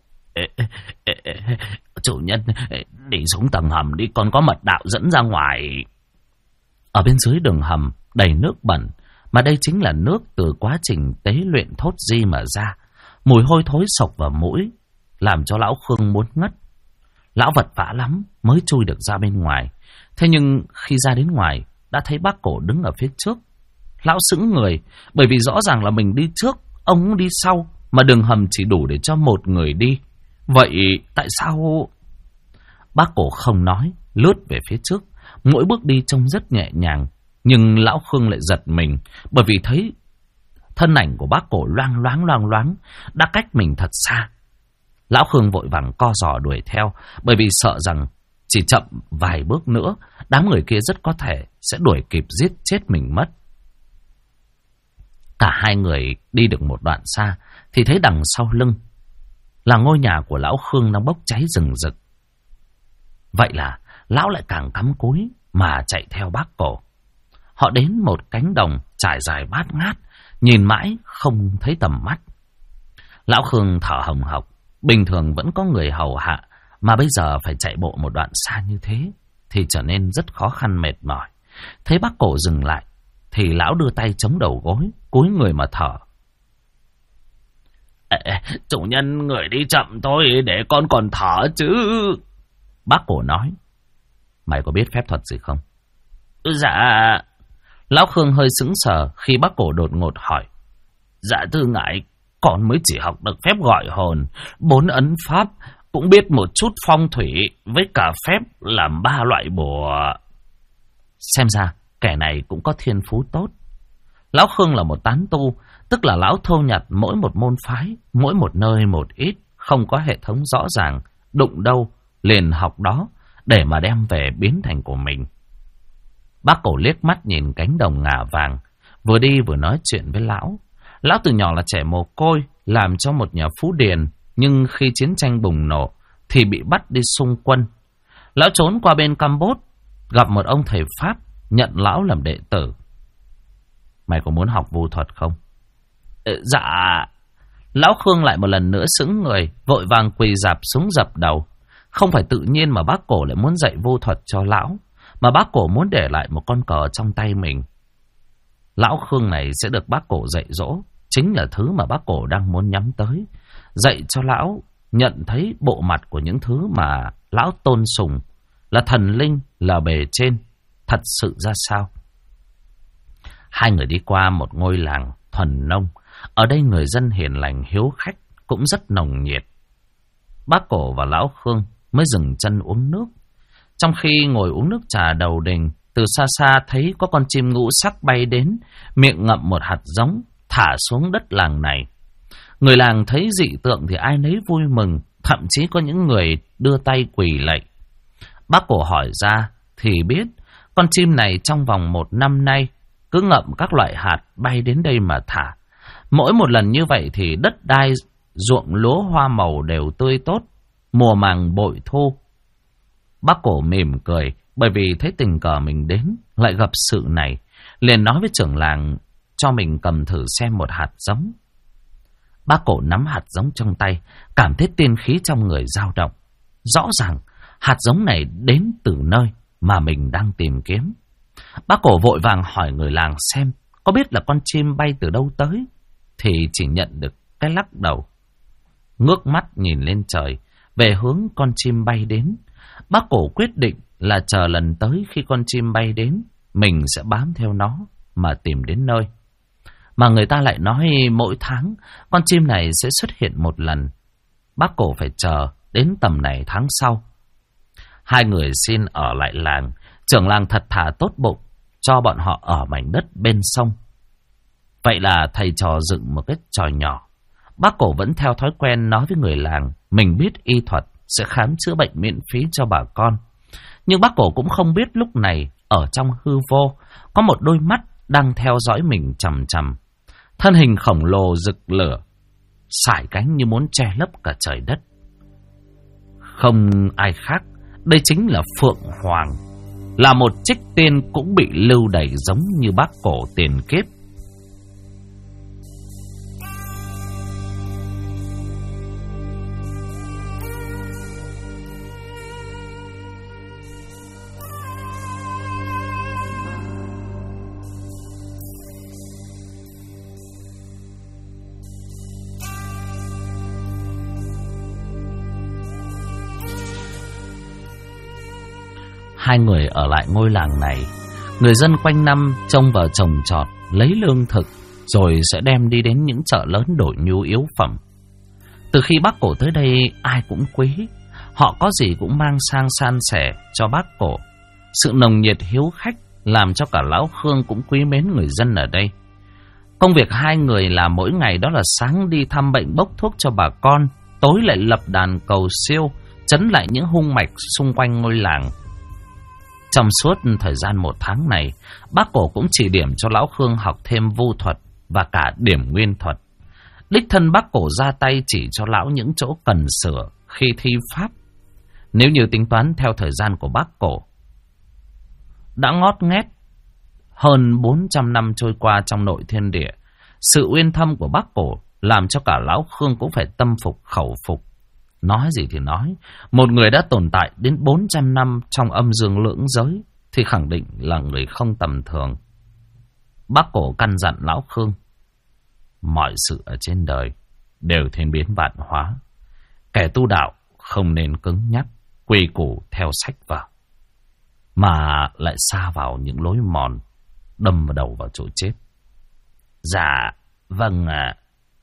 Chủ nhân, đi xuống tầng hầm đi, còn có mật đạo dẫn ra ngoài. Ở bên dưới đường hầm đầy nước bẩn, mà đây chính là nước từ quá trình tế luyện thốt di mà ra. Mùi hôi thối sộc vào mũi, làm cho Lão Khương muốn ngất. Lão vật vã lắm mới chui được ra bên ngoài. Thế nhưng khi ra đến ngoài, đã thấy bác Cổ đứng ở phía trước. Lão sững người, bởi vì rõ ràng là mình đi trước, ông cũng đi sau, mà đường hầm chỉ đủ để cho một người đi. Vậy tại sao... Bác Cổ không nói, lướt về phía trước. Mỗi bước đi trông rất nhẹ nhàng, nhưng Lão Khương lại giật mình, bởi vì thấy thân ảnh của bác Cổ loang loáng đã cách mình thật xa. Lão Khương vội vàng co giò đuổi theo, bởi vì sợ rằng chỉ chậm vài bước nữa, đám người kia rất có thể sẽ đuổi kịp giết chết mình mất. Cả hai người đi được một đoạn xa, thì thấy đằng sau lưng là ngôi nhà của Lão Khương đang bốc cháy rừng rực. Vậy là Lão lại càng cắm cúi mà chạy theo bác Cổ. Họ đến một cánh đồng trải dài bát ngát, nhìn mãi không thấy tầm mắt. Lão Khương thở hồng hộc, bình thường vẫn có người hầu hạ, mà bây giờ phải chạy bộ một đoạn xa như thế thì trở nên rất khó khăn mệt mỏi. Thấy bác Cổ dừng lại thì Lão đưa tay chống đầu gối, cúi người mà thở. Chủ nhân, người đi chậm thôi, để con còn thở chứ. Bác Cổ nói. Mày có biết phép thuật gì không? Dạ. Lão Khương hơi sững sờ khi bác Cổ đột ngột hỏi. Dạ thưa ngài, con mới chỉ học được phép gọi hồn, 4 ấn pháp, cũng biết một chút phong thủy, với cả phép làm 3 loại bùa. Xem ra kẻ này cũng có thiên phú tốt. Lão Khương là một tán tu, tức là lão thâu nhặt mỗi một môn phái, mỗi một nơi một ít, không có hệ thống rõ ràng, đụng đâu liền học đó để mà đem về biến thành của mình. Bác Cổ liếc mắt nhìn cánh đồng ngả vàng, vừa đi vừa nói chuyện với lão. Lão từ nhỏ là trẻ mồ côi, làm cho một nhà phú điền, nhưng khi chiến tranh bùng nổ thì bị bắt đi xung quân. Lão trốn qua bên Campuchia, gặp một ông thầy Pháp, nhận lão làm đệ tử. Mày có muốn học vu thuật không? Dạ. Lão Khương lại một lần nữa sững người, vội vàng quỳ rạp xuống dập đầu. Không phải tự nhiên mà bác Cổ lại muốn dạy vu thuật cho lão, mà bác Cổ muốn để lại một con cờ trong tay mình. Lão Khương này sẽ được bác Cổ dạy dỗ, chính là thứ mà bác Cổ đang muốn nhắm tới. Dạy cho lão nhận thấy bộ mặt của những thứ mà lão tôn sùng, là thần linh, là bề trên, thật sự ra sao. Hai người đi qua một ngôi làng thuần nông. Ở đây người dân hiền lành hiếu khách, cũng rất nồng nhiệt. Bác Cổ và Lão Khương mới dừng chân uống nước. Trong khi ngồi uống nước trà đầu đình, từ xa xa thấy có con chim ngũ sắc bay đến, miệng ngậm một hạt giống, thả xuống đất làng này. Người làng thấy dị tượng thì ai nấy vui mừng, thậm chí có những người đưa tay quỳ lạy. Bác Cổ hỏi ra thì biết, con chim này trong vòng 1 năm nay cứ ngậm các loại hạt bay đến đây mà thả. Mỗi một lần như vậy thì đất đai, ruộng lúa hoa màu đều tươi tốt, mùa màng bội thu. Bác Cổ mỉm cười, bởi vì thấy tình cờ mình đến, lại gặp sự này, liền nói với trưởng làng cho mình cầm thử xem một hạt giống. Bác Cổ nắm hạt giống trong tay, cảm thấy tiên khí trong người dao động. Rõ ràng hạt giống này đến từ nơi mà mình đang tìm kiếm. Bác Cổ vội vàng hỏi người làng xem có biết là con chim bay từ đâu tới, thì chỉ nhận được cái lắc đầu. Ngước mắt nhìn lên trời, về hướng con chim bay đến. Bác Cổ quyết định là chờ lần tới khi con chim bay đến, mình sẽ bám theo nó mà tìm đến nơi. Mà người ta lại nói mỗi tháng con chim này sẽ xuất hiện một lần. Bác Cổ phải chờ đến tầm này tháng sau. Hai người xin ở lại làng. Trưởng làng thật thà tốt bụng, cho bọn họ ở mảnh đất bên sông. Vậy là thầy trò dựng một cái trò nhỏ. Bác Cổ vẫn theo thói quen nói với người làng mình biết y thuật, sẽ khám chữa bệnh miễn phí cho bà con. Nhưng bác Cổ cũng không biết lúc này ở trong hư vô có một đôi mắt đang theo dõi mình chằm chằm. Thân hình khổng lồ rực lửa, sải cánh như muốn che lấp cả trời đất. Không ai khác, đây chính là Phượng Hoàng, là một trích tiên cũng bị lưu đày giống như Bác Cổ tiền kiếp. Hai người ở lại ngôi làng này, người dân quanh năm trông vào trồng trọt, lấy lương thực, rồi sẽ đem đi đến những chợ lớn đổi nhu yếu phẩm. Từ khi Bác Cổ tới đây, ai cũng quý, họ có gì cũng mang sang san sẻ cho Bác Cổ. Sự nồng nhiệt hiếu khách làm cho cả Lão Khương cũng quý mến người dân ở đây. Công việc hai người làm mỗi ngày đó là sáng đi thăm bệnh bốc thuốc cho bà con, tối lại lập đàn cầu siêu, trấn lại những hung mạch xung quanh ngôi làng. Trong suốt thời gian 1 tháng này, Bác Cổ cũng chỉ điểm cho Lão Khương học thêm vu thuật và cả điểm nguyên thuật. Đích thân Bác Cổ ra tay chỉ cho lão những chỗ cần sửa khi thi pháp. Nếu như tính toán theo thời gian của Bác Cổ, đã ngót nghét hơn 400 năm trôi qua trong nội thiên địa. Sự uyên thâm của Bác Cổ làm cho cả Lão Khương cũng phải tâm phục khẩu phục. Nói gì thì nói, một người đã tồn tại đến 400 năm trong âm dương lưỡng giới thì khẳng định là người không tầm thường. Bác Cổ căn dặn Lão Khương, mọi sự ở trên đời đều thiên biến vạn hóa. Kẻ tu đạo không nên cứng nhắc, quy củ theo sách vở, mà lại sa vào những lối mòn, đâm vào đầu vào chỗ chết. Dạ, vâng ạ.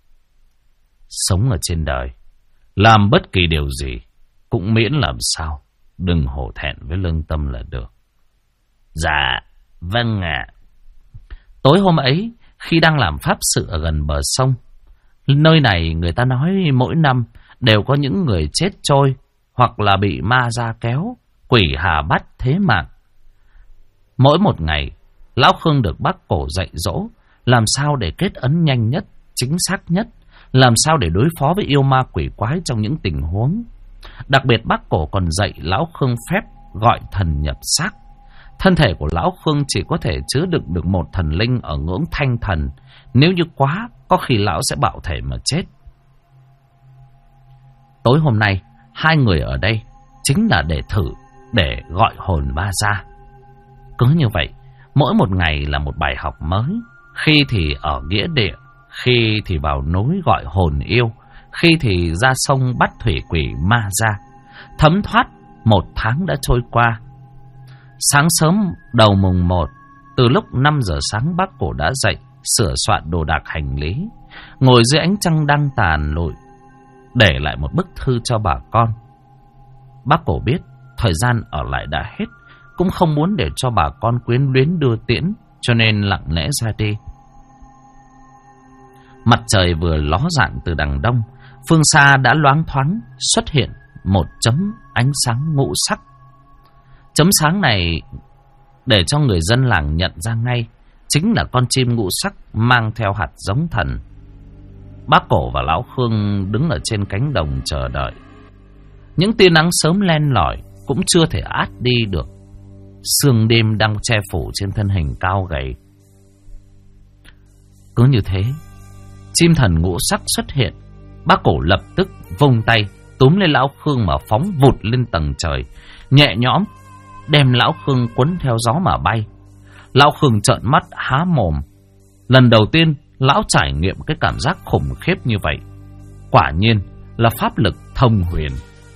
Sống ở trên đời, làm bất kỳ điều gì cũng miễn làm sao đừng hổ thẹn với lương tâm là được. Dạ, vâng ạ. Tối hôm ấy, khi đang làm pháp sự ở gần bờ sông, nơi này người ta nói mỗi năm đều có những người chết trôi hoặc là bị ma ra kéo, quỷ hà bắt thế mạng. Mỗi một ngày, Lão Khương được Bác Cổ dạy dỗ làm sao để kết ấn nhanh nhất, chính xác nhất, làm sao để đối phó với yêu ma quỷ quái trong những tình huống. Đặc biệt Bác Cổ còn dạy Lão Khương phép gọi thần nhập xác. Thân thể của Lão Khương chỉ có thể chứa đựng được một thần linh ở ngưỡng thanh thần. Nếu như quá, có khi lão sẽ bạo thể mà chết. Tối hôm nay, hai người ở đây chính là để thử, để gọi hồn ma ra. Cứ như vậy, mỗi một ngày là một bài học mới. Khi thì ở nghĩa địa, khi thì vào núi gọi hồn yêu, khi thì ra sông bắt thủy quỷ ma ra. Thấm thoát 1 tháng đã trôi qua. Sáng sớm đầu mùng 1, từ lúc 5 giờ sáng Bác Cổ đã dậy, sửa soạn đồ đạc hành lý, ngồi dưới ánh trăng đang tàn lụi, để lại một bức thư cho bà con. Bác Cổ biết thời gian ở lại đã hết, cũng không muốn để cho bà con quyến luyến đưa tiễn, cho nên lặng lẽ ra đi. Mặt trời vừa ló dạng từ đằng đông, phương xa đã loáng thoáng xuất hiện một chấm ánh sáng ngũ sắc. Chấm sáng này để cho người dân làng nhận ra ngay, chính là con chim ngũ sắc mang theo hạt giống thần. Bác Cổ và Lão Khương đứng ở trên cánh đồng chờ đợi. Những tia nắng sớm len lỏi cũng chưa thể át đi được sương đêm đang che phủ trên thân hình cao gầy. Cứ như thế, chim thần ngũ sắc xuất hiện. Bác Cổ lập tức vung tay túm lên Lão Khương mà phóng vụt lên tầng trời, nhẹ nhõm đem Lão Khương cuốn theo gió mà bay. Lão Khương trợn mắt há mồm. Lần đầu tiên lão trải nghiệm cái cảm giác khủng khiếp như vậy. Quả nhiên là pháp lực thông huyền.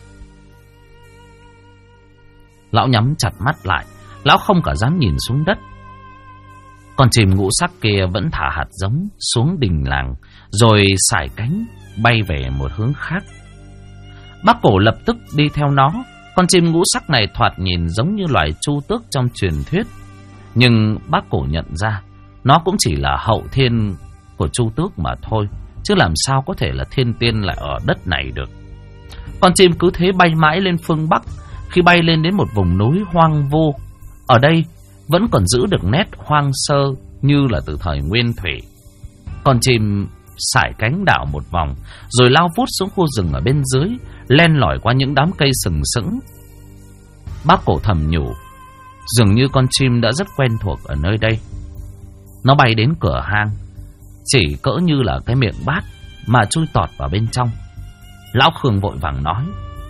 Lão nhắm chặt mắt lại, lão không cả dám nhìn xuống đất. Con chim ngũ sắc kia vẫn thả hạt giống xuống đình làng, rồi sải cánh bay về một hướng khác. Bác Cổ lập tức đi theo nó. Con chim ngũ sắc này thoạt nhìn giống như loài chu tước trong truyền thuyết, nhưng Bác Cổ nhận ra nó cũng chỉ là hậu thiên của chu tước mà thôi, chứ làm sao có thể là thiên tiên lại ở đất này được. Con chim cứ thế bay mãi lên phương Bắc. Khi bay lên đến một vùng núi hoang vu, ở đây vẫn còn giữ được nét hoang sơ như là từ thời nguyên thủy. Con chim sải cánh đảo một vòng, rồi lao vút xuống khu rừng ở bên dưới, len lỏi qua những đám cây sừng sững. Bác Cổ thầm nhủ, dường như con chim đã rất quen thuộc ở nơi đây. Nó bay đến cửa hang, chỉ cỡ như là cái miệng bát mà chui tọt vào bên trong. Lão Khương vội vàng nói,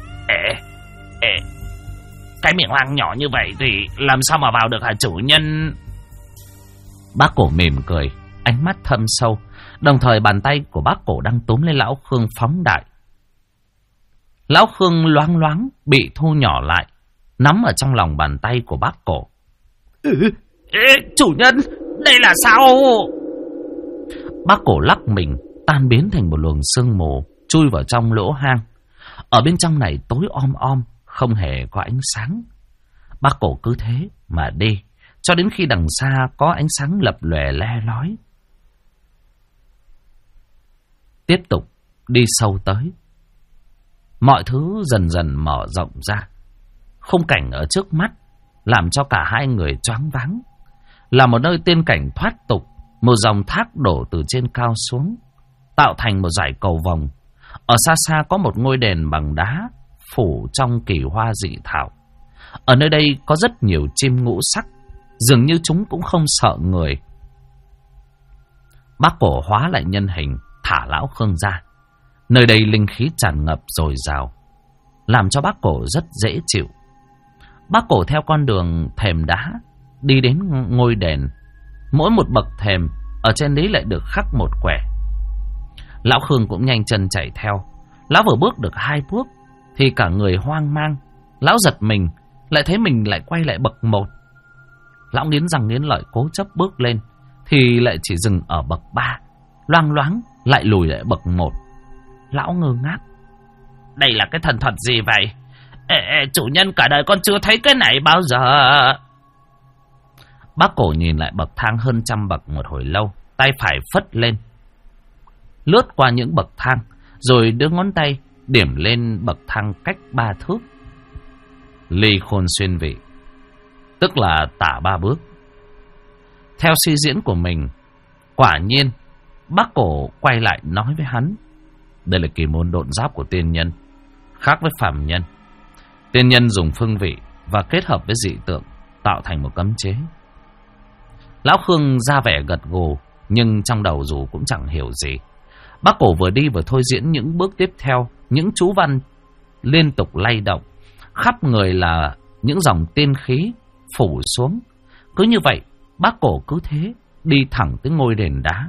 cái miệng hang nhỏ như vậy thì làm sao mà vào được hả chủ nhân? Bác Cổ mỉm cười, ánh mắt thâm sâu, đồng thời bàn tay của bác Cổ đang túm lấy Lão Khương phóng đại. Lão Khương loáng loáng bị thu nhỏ lại, nắm ở trong lòng bàn tay của bác Cổ. Chủ nhân, đây là sao? Bác Cổ lắc mình, tan biến thành một luồng sương mù, chui vào trong lỗ hang. Ở bên trong này tối om om, không hề có ánh sáng. Bác Cổ cứ thế mà đi, cho đến khi đằng xa có ánh sáng lập lòe le lói. Tiếp tục đi sâu tới. Mọi thứ dần dần mở rộng ra. Khung cảnh ở trước mắt làm cho cả hai người choáng váng. Là một nơi tiên cảnh thoát tục, một dòng thác đổ từ trên cao xuống, tạo thành một dải cầu vồng. Ở xa xa có một ngôi đền bằng đá phủ trong kỳ hoa dị thảo. Ở nơi đây có rất nhiều chim ngũ sắc, dường như chúng cũng không sợ người. Bác Cổ hóa lại nhân hình, thả Lão Khương ra. Nơi đây linh khí tràn ngập dồi dào, làm cho bác Cổ rất dễ chịu. Bác Cổ theo con đường thềm đá đi đến ngôi đền. Mỗi một bậc thềm ở trên đấy lại được khắc một quẻ. Lão Khương cũng nhanh chân chạy theo. Lão vừa bước được 2 bước thì cả người hoang mang. Lão giật mình, lại thấy mình lại quay lại bậc 1. Lão nghiến răng nghiến lợi cố chấp bước lên thì lại chỉ dừng ở bậc 3, loang loáng lại lùi lại bậc 1. Lão ngơ ngác. Đây là cái thần thuật gì vậy? Chủ nhân, cả đời con chưa thấy cái này bao giờ. Bác Cổ nhìn lại bậc thang hơn 100 bậc một hồi lâu, tay phải phất lên, lướt qua những bậc thang, rồi đưa ngón tay điểm lên bậc thang cách 3 thước. Ly khôn xuyên vị, tức là tả 3 bước. Theo suy diễn của mình, quả nhiên bác Cổ quay lại nói với hắn, đây là kỳ môn độn giáp của tiên nhân, khác với phàm nhân. Tiên nhân dùng phương vị và kết hợp với dị tượng tạo thành một cấm chế. Lão Khương ra vẻ gật gù, nhưng trong đầu dù cũng chẳng hiểu gì. Bác Cổ vừa đi vừa thôi diễn những bước tiếp theo, những chú văn liên tục lay động, khắp người là những dòng tiên khí phủ xuống. Cứ như vậy, bác Cổ cứ thế đi thẳng tới ngôi đền đá.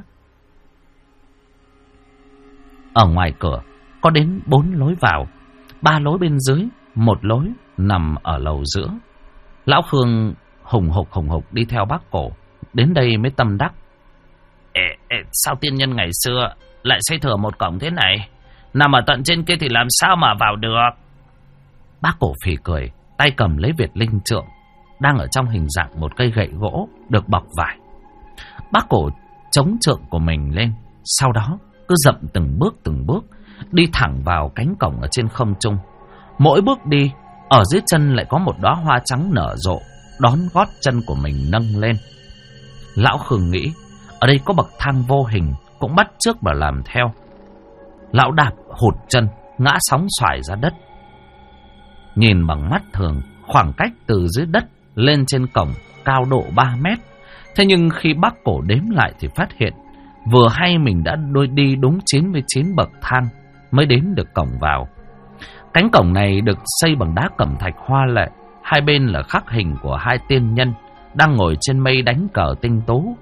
Ở ngoài cửa có đến 4 lối vào, 3 lối bên dưới, 1 lối nằm ở lầu giữa. Lão Khương hùng hục đi theo bác Cổ, đến đây mới tâm đắc. Sao tiên nhân ngày xưa lại xây thừa một cổng thế này? Nằm ở tận trên kia thì làm sao mà vào được? Bác Cổ phì cười, tay cầm lấy Việt Linh trượng, đang ở trong hình dạng một cây gậy gỗ được bọc vải. Bác Cổ chống trượng của mình lên, sau đó cứ dậm từng bước đi thẳng vào cánh cổng ở trên không trung. Mỗi bước đi, ở dưới chân lại có một đóa hoa trắng nở rộ, đón gót chân của mình nâng lên. Lão Khương nghĩ, ở đây có bậc thang vô hình, cũng bắt chước mà làm theo. Lão đạp hụt chân, ngã sóng xoài ra đất. Nhìn bằng mắt thường, khoảng cách từ dưới đất lên trên cổng cao độ 3 mét. Thế nhưng khi bác Cổ đếm lại thì phát hiện, vừa hay mình đã đi đúng 99 bậc thang mới đến được cổng vào. Cánh cổng này được xây bằng đá cẩm thạch hoa lệ, hai bên là khắc hình của 2 tiên nhân đang ngồi trên mây đánh cờ tinh tú.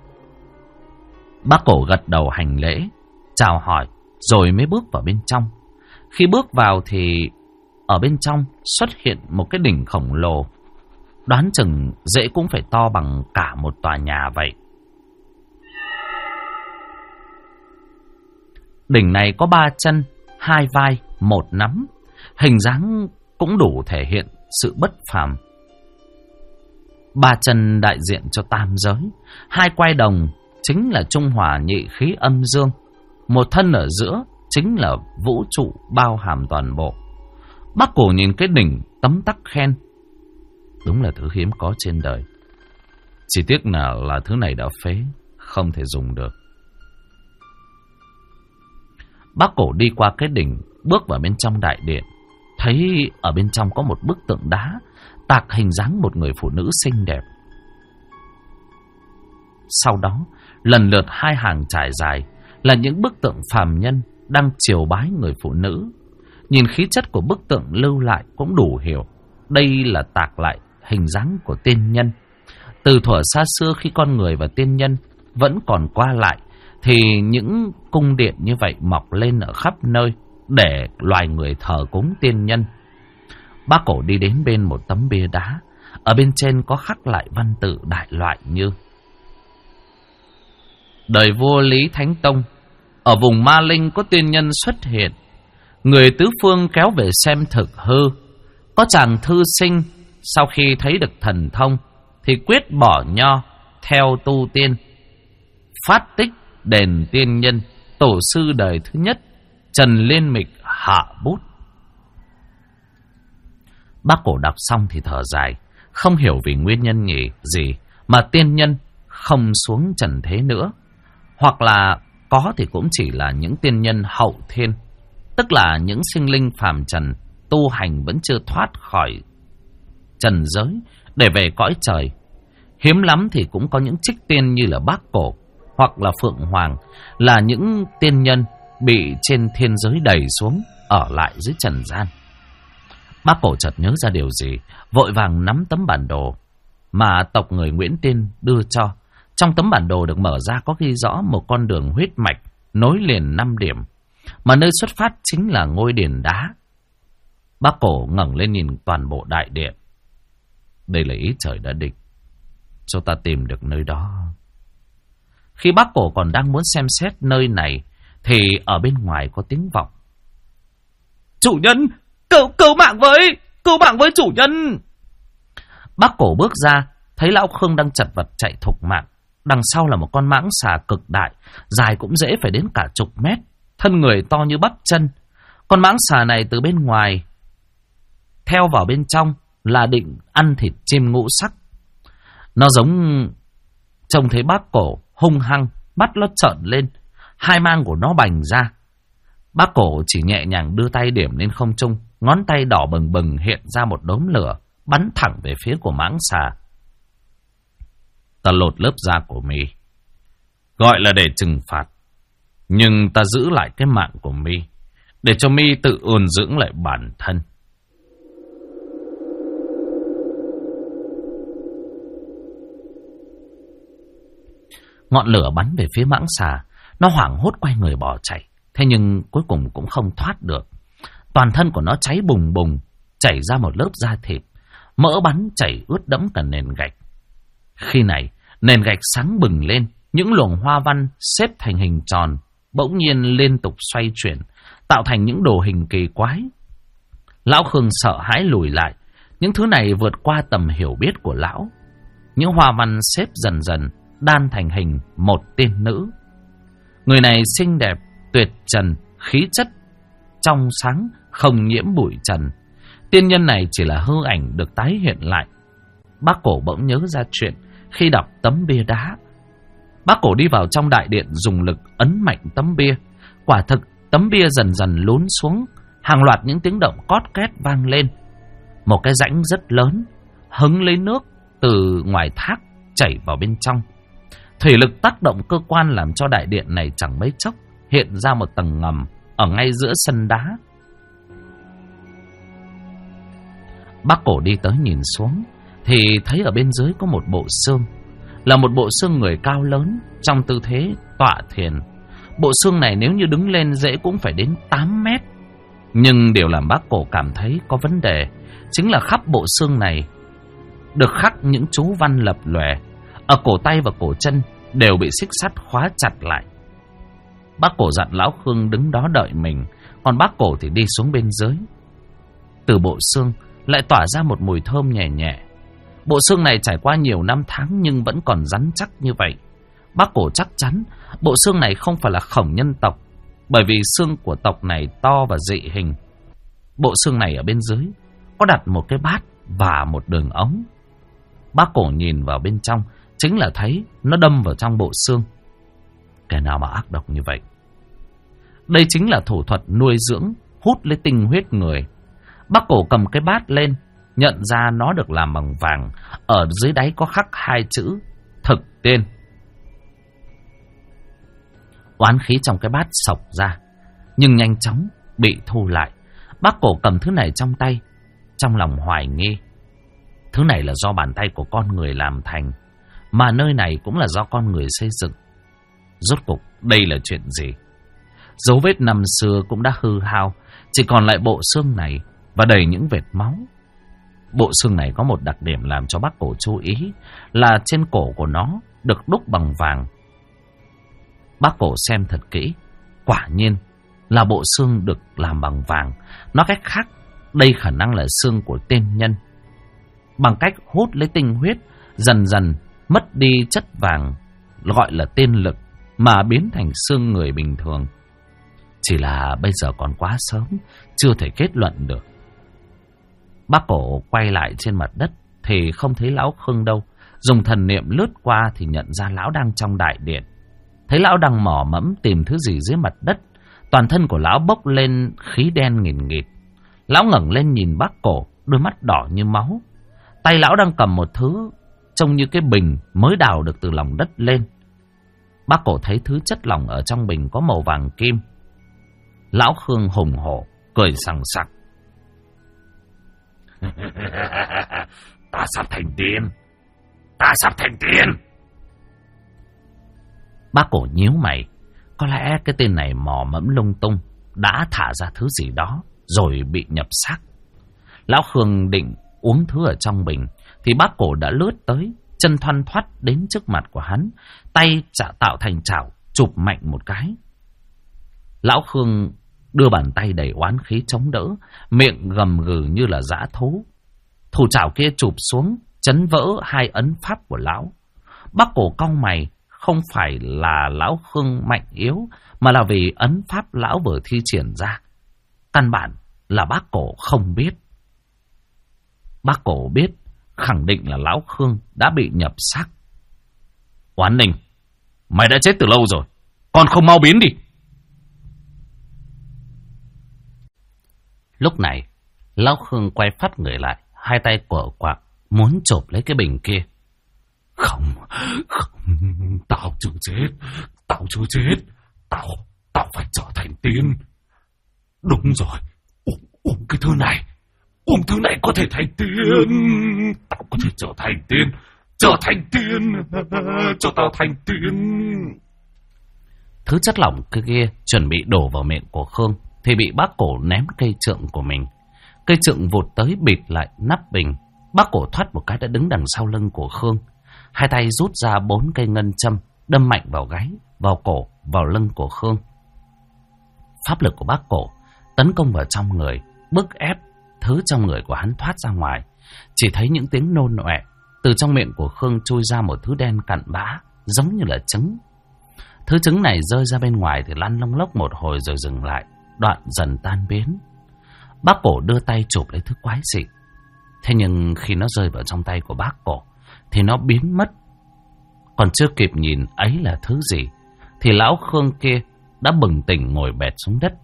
Bác Cổ gật đầu hành lễ, chào hỏi, rồi mới bước vào bên trong. Khi bước vào thì ở bên trong xuất hiện một cái đỉnh khổng lồ, đoán chừng dễ cũng phải to bằng cả một tòa nhà vậy. Đỉnh này có 3 chân, 2 vai, 1 nắm, hình dáng cũng đủ thể hiện sự bất phàm. 3 chân đại diện cho tam giới, 2 quai đồng chính là trung hòa nhị khí âm dương, một thân ở giữa chính là vũ trụ bao hàm toàn bộ. Bác Cổ nhìn cái đỉnh tấm tắc khen, đúng là thứ hiếm có trên đời. Chỉ tiếc là thứ này đã phế, không thể dùng được. Bác Cổ đi qua cái đỉnh, bước vào bên trong đại điện, thấy ở bên trong có một bức tượng đá tạc hình dáng một người phụ nữ xinh đẹp. Sau đó, lần lượt hai hàng trải dài là những bức tượng phàm nhân đang triều bái người phụ nữ. Nhìn khí chất của bức tượng lưu lại cũng đủ hiểu đây là tạc lại hình dáng của tiên nhân. Từ thuở xa xưa khi con người và tiên nhân vẫn còn qua lại, thì những cung điện như vậy mọc lên ở khắp nơi để loài người thờ cúng tiên nhân. Bác Cổ đi đến bên một tấm bia đá, ở bên trên có khắc lại văn tự đại loại như: đời vua Lý Thánh Tông, ở vùng Ma Linh có tiên nhân xuất hiện, người tứ phương kéo về xem thực hư. Có chàng thư sinh sau khi thấy được thần thông thì quyết bỏ nho theo tu tiên, phát tích đền tiên nhân. Tổ sư đời thứ nhất Trần Liên Mịch hạ bút. Bác Cổ đọc xong thì thở dài, không hiểu vì nguyên nhân gì mà tiên nhân không xuống trần thế nữa, hoặc là có thì cũng chỉ là những tiên nhân hậu thiên, tức là những sinh linh phàm trần tu hành vẫn chưa thoát khỏi trần giới để về cõi trời. Hiếm lắm thì cũng có những trích tiên như là Bác Cổ hoặc là Phượng Hoàng, là những tiên nhân bị trên thiên giới đẩy xuống ở lại dưới trần gian. Bác Cổ chợt nhớ ra điều gì, vội vàng nắm tấm bản đồ mà tộc người Nguyễn Tiên đưa cho. Trong tấm bản đồ được mở ra có ghi rõ một con đường huyết mạch nối liền 5 điểm, mà nơi xuất phát chính là ngôi đền đá. Bác Cổ ngẩng lên nhìn toàn bộ đại điện. Đây là ý trời đã định, cho ta tìm được nơi đó. Khi Bác Cổ còn đang muốn xem xét nơi này thì ở bên ngoài có tiếng vọng: chủ nhân, cứu mạng với chủ nhân. Bác Cổ bước ra, thấy lão Khương đang chật vật chạy thục mạng. Đằng sau là một con mãng xà cực đại, dài cũng dễ phải đến cả chục mét, thân người to như bắp chân. Con mãng xà này từ bên ngoài theo vào bên trong là định ăn thịt chim ngũ sắc. Nó trông thấy Bác Cổ hung hăng, mắt nó trợn lên, hai mang của nó bành ra. Bác Cổ chỉ nhẹ nhàng đưa tay điểm lên không trung, ngón tay đỏ bừng bừng hiện ra một đốm lửa, bắn thẳng về phía của mãng xà. Ta lột lớp da của mi, gọi là để trừng phạt, nhưng ta giữ lại cái mạng của mi, để cho mi tự ôn dưỡng lại bản thân. Ngọn lửa bắn về phía mãng xà, nó hoảng hốt quay người bỏ chạy, thế nhưng cuối cùng cũng không thoát được. Toàn thân của nó cháy bùng bùng, chảy ra một lớp da thịt, mỡ bắn chảy ướt đẫm cả nền gạch. Khi này, nền gạch sáng bừng lên, những luồng hoa văn xếp thành hình tròn, bỗng nhiên liên tục xoay chuyển, tạo thành những đồ hình kỳ quái. Lão Khương sợ hãi lùi lại, những thứ này vượt qua tầm hiểu biết của lão. Những hoa văn xếp dần dần, đan thành hình một tiên nữ. Người này xinh đẹp, tuyệt trần, khí chất trong sáng, không nhiễm bụi trần. Tiên nhân này chỉ là hư ảnh được tái hiện lại. Bác Cổ bỗng nhớ ra chuyện khi đọc tấm bia đá. Bác Cổ đi vào trong đại điện, dùng lực ấn mạnh tấm bia. Quả thực tấm bia dần dần lún xuống, hàng loạt những tiếng động cót két vang lên. Một cái rãnh rất lớn hứng lấy nước từ ngoài thác chảy vào bên trong. Thủy lực tác động cơ quan làm cho đại điện này chẳng mấy chốc hiện ra một tầng ngầm ở ngay giữa sân đá. Bác Cổ đi tới nhìn xuống thì thấy ở bên dưới có một bộ xương, là một bộ xương người cao lớn trong tư thế tọa thiền. Bộ xương này nếu như đứng lên dễ cũng phải đến 8 mét. Nhưng điều làm Bác Cổ cảm thấy có vấn đề chính là khắp bộ xương này được khắc những chú văn lập lòe, ở cổ tay và cổ chân đều bị xích sắt khóa chặt lại. Bác Cổ dặn lão Khương đứng đó đợi mình, còn Bác Cổ thì đi xuống bên dưới. Từ bộ xương lại tỏa ra một mùi thơm nhẹ nhẹ. Bộ xương này trải qua nhiều năm tháng nhưng vẫn còn rắn chắc như vậy. Bác Cổ chắc chắn bộ xương này không phải là khổng nhân tộc, bởi vì xương của tộc này to và dị hình. Bộ xương này ở bên dưới có đặt một cái bát và một đường ống. Bác Cổ nhìn vào bên trong, chính là thấy nó đâm vào trong bộ xương. Kẻ nào mà ác độc như vậy? Đây chính là thủ thuật nuôi dưỡng, hút lấy tinh huyết người. Bác Cổ cầm cái bát lên, nhận ra nó được làm bằng vàng. Ở dưới đáy có khắc 2 chữ thực tên. Oán khí trong cái bát xộc ra, nhưng nhanh chóng bị thu lại. Bác Cổ cầm thứ này trong tay, trong lòng hoài nghi. Thứ này là do bàn tay của con người làm thành, mà nơi này cũng là do con người xây dựng. Rốt cuộc đây là chuyện gì? Dấu vết năm xưa cũng đã hư hao, chỉ còn lại bộ xương này và đầy những vệt máu. Bộ xương này có một đặc điểm làm cho Bác Cổ chú ý, là trên cổ của nó được đúc bằng vàng. Bác Cổ xem thật kỹ, quả nhiên là bộ xương được làm bằng vàng. Nói cách khác, đây khả năng là xương của tiên nhân. Bằng cách hút lấy tinh huyết, dần dần mất đi chất vàng, gọi là tiên lực, mà biến thành xương người bình thường. Chỉ là bây giờ còn quá sớm, chưa thể kết luận được. Bác Cổ quay lại trên mặt đất thì không thấy lão Khương đâu. Dùng thần niệm lướt qua thì nhận ra lão đang trong đại điện. Thấy lão đang mò mẫm tìm thứ gì dưới mặt đất. Toàn thân của lão bốc lên khí đen nghìn nghịt. Lão ngẩng lên nhìn Bác Cổ, đôi mắt đỏ như máu. Tay lão đang cầm một thứ trông như cái bình mới đào được từ lòng đất lên. Bác Cổ thấy thứ chất lỏng ở trong bình có màu vàng kim. Lão Khương hùng hổ, cười sằng sặc. Ta sắp thành tiên. Ta sắp thành tiên. Bác Cổ nhíu mày. Có lẽ cái tên này mò mẫm lung tung, đã thả ra thứ gì đó rồi bị nhập xác. Lão Khương định uống thứ ở trong bình thì Bác Cổ đã lướt tới, chân thoăn thoắt đến trước mặt của hắn, tay tạo thành chảo chụp mạnh một cái. Lão Khương đưa bàn tay đầy oán khí chống đỡ, miệng gầm gừ như là dã thú. Thủ chảo kia chụp xuống, chấn vỡ 2 ấn pháp của lão. Bác Cổ cau mày, không phải là lão Khương mạnh yếu, mà là vì ấn pháp lão vừa thi triển ra. Căn bản là Bác Cổ không biết. Bác Cổ biết, khẳng định là lão Khương đã bị nhập xác. Oán Ninh, mày đã chết từ lâu rồi, còn không mau biến đi. Lúc này, lão Khương quay phát người lại, 2 tay quở quạng, muốn chộp lấy cái bình kia. Không, tao chưa chết, tao phải trở thành tiên. Đúng rồi, uống cái thứ này, uống thứ này có thể thành tiên. Tao có thể trở thành tiên, cho tao thành tiên. Thứ chất lỏng kia chuẩn bị đổ vào miệng của Khương thì bị Bác Cổ ném cây trượng của mình. Cây trượng vụt tới bịt lại nắp bình. Bác Cổ thoát một cái đã đứng đằng sau lưng của Khương. 2 tay rút ra 4 cây ngân châm, đâm mạnh vào gáy, vào cổ, vào lưng của Khương. Pháp lực của Bác Cổ tấn công vào trong người, bức ép thứ trong người của hắn thoát ra ngoài. Chỉ thấy những tiếng nôn ọe. Từ trong miệng của Khương chui ra một thứ đen cặn bã, giống như là trứng. Thứ trứng này rơi ra bên ngoài thì lăn lông lốc một hồi rồi dừng lại, đoạn dần tan biến. Bác Cổ đưa tay chụp lấy thứ quái dị. Thế nhưng khi nó rơi vào trong tay của Bác Cổ thì nó biến mất. Còn chưa kịp nhìn ấy là thứ gì thì lão Khương kia đã bừng tỉnh ngồi bệt xuống đất.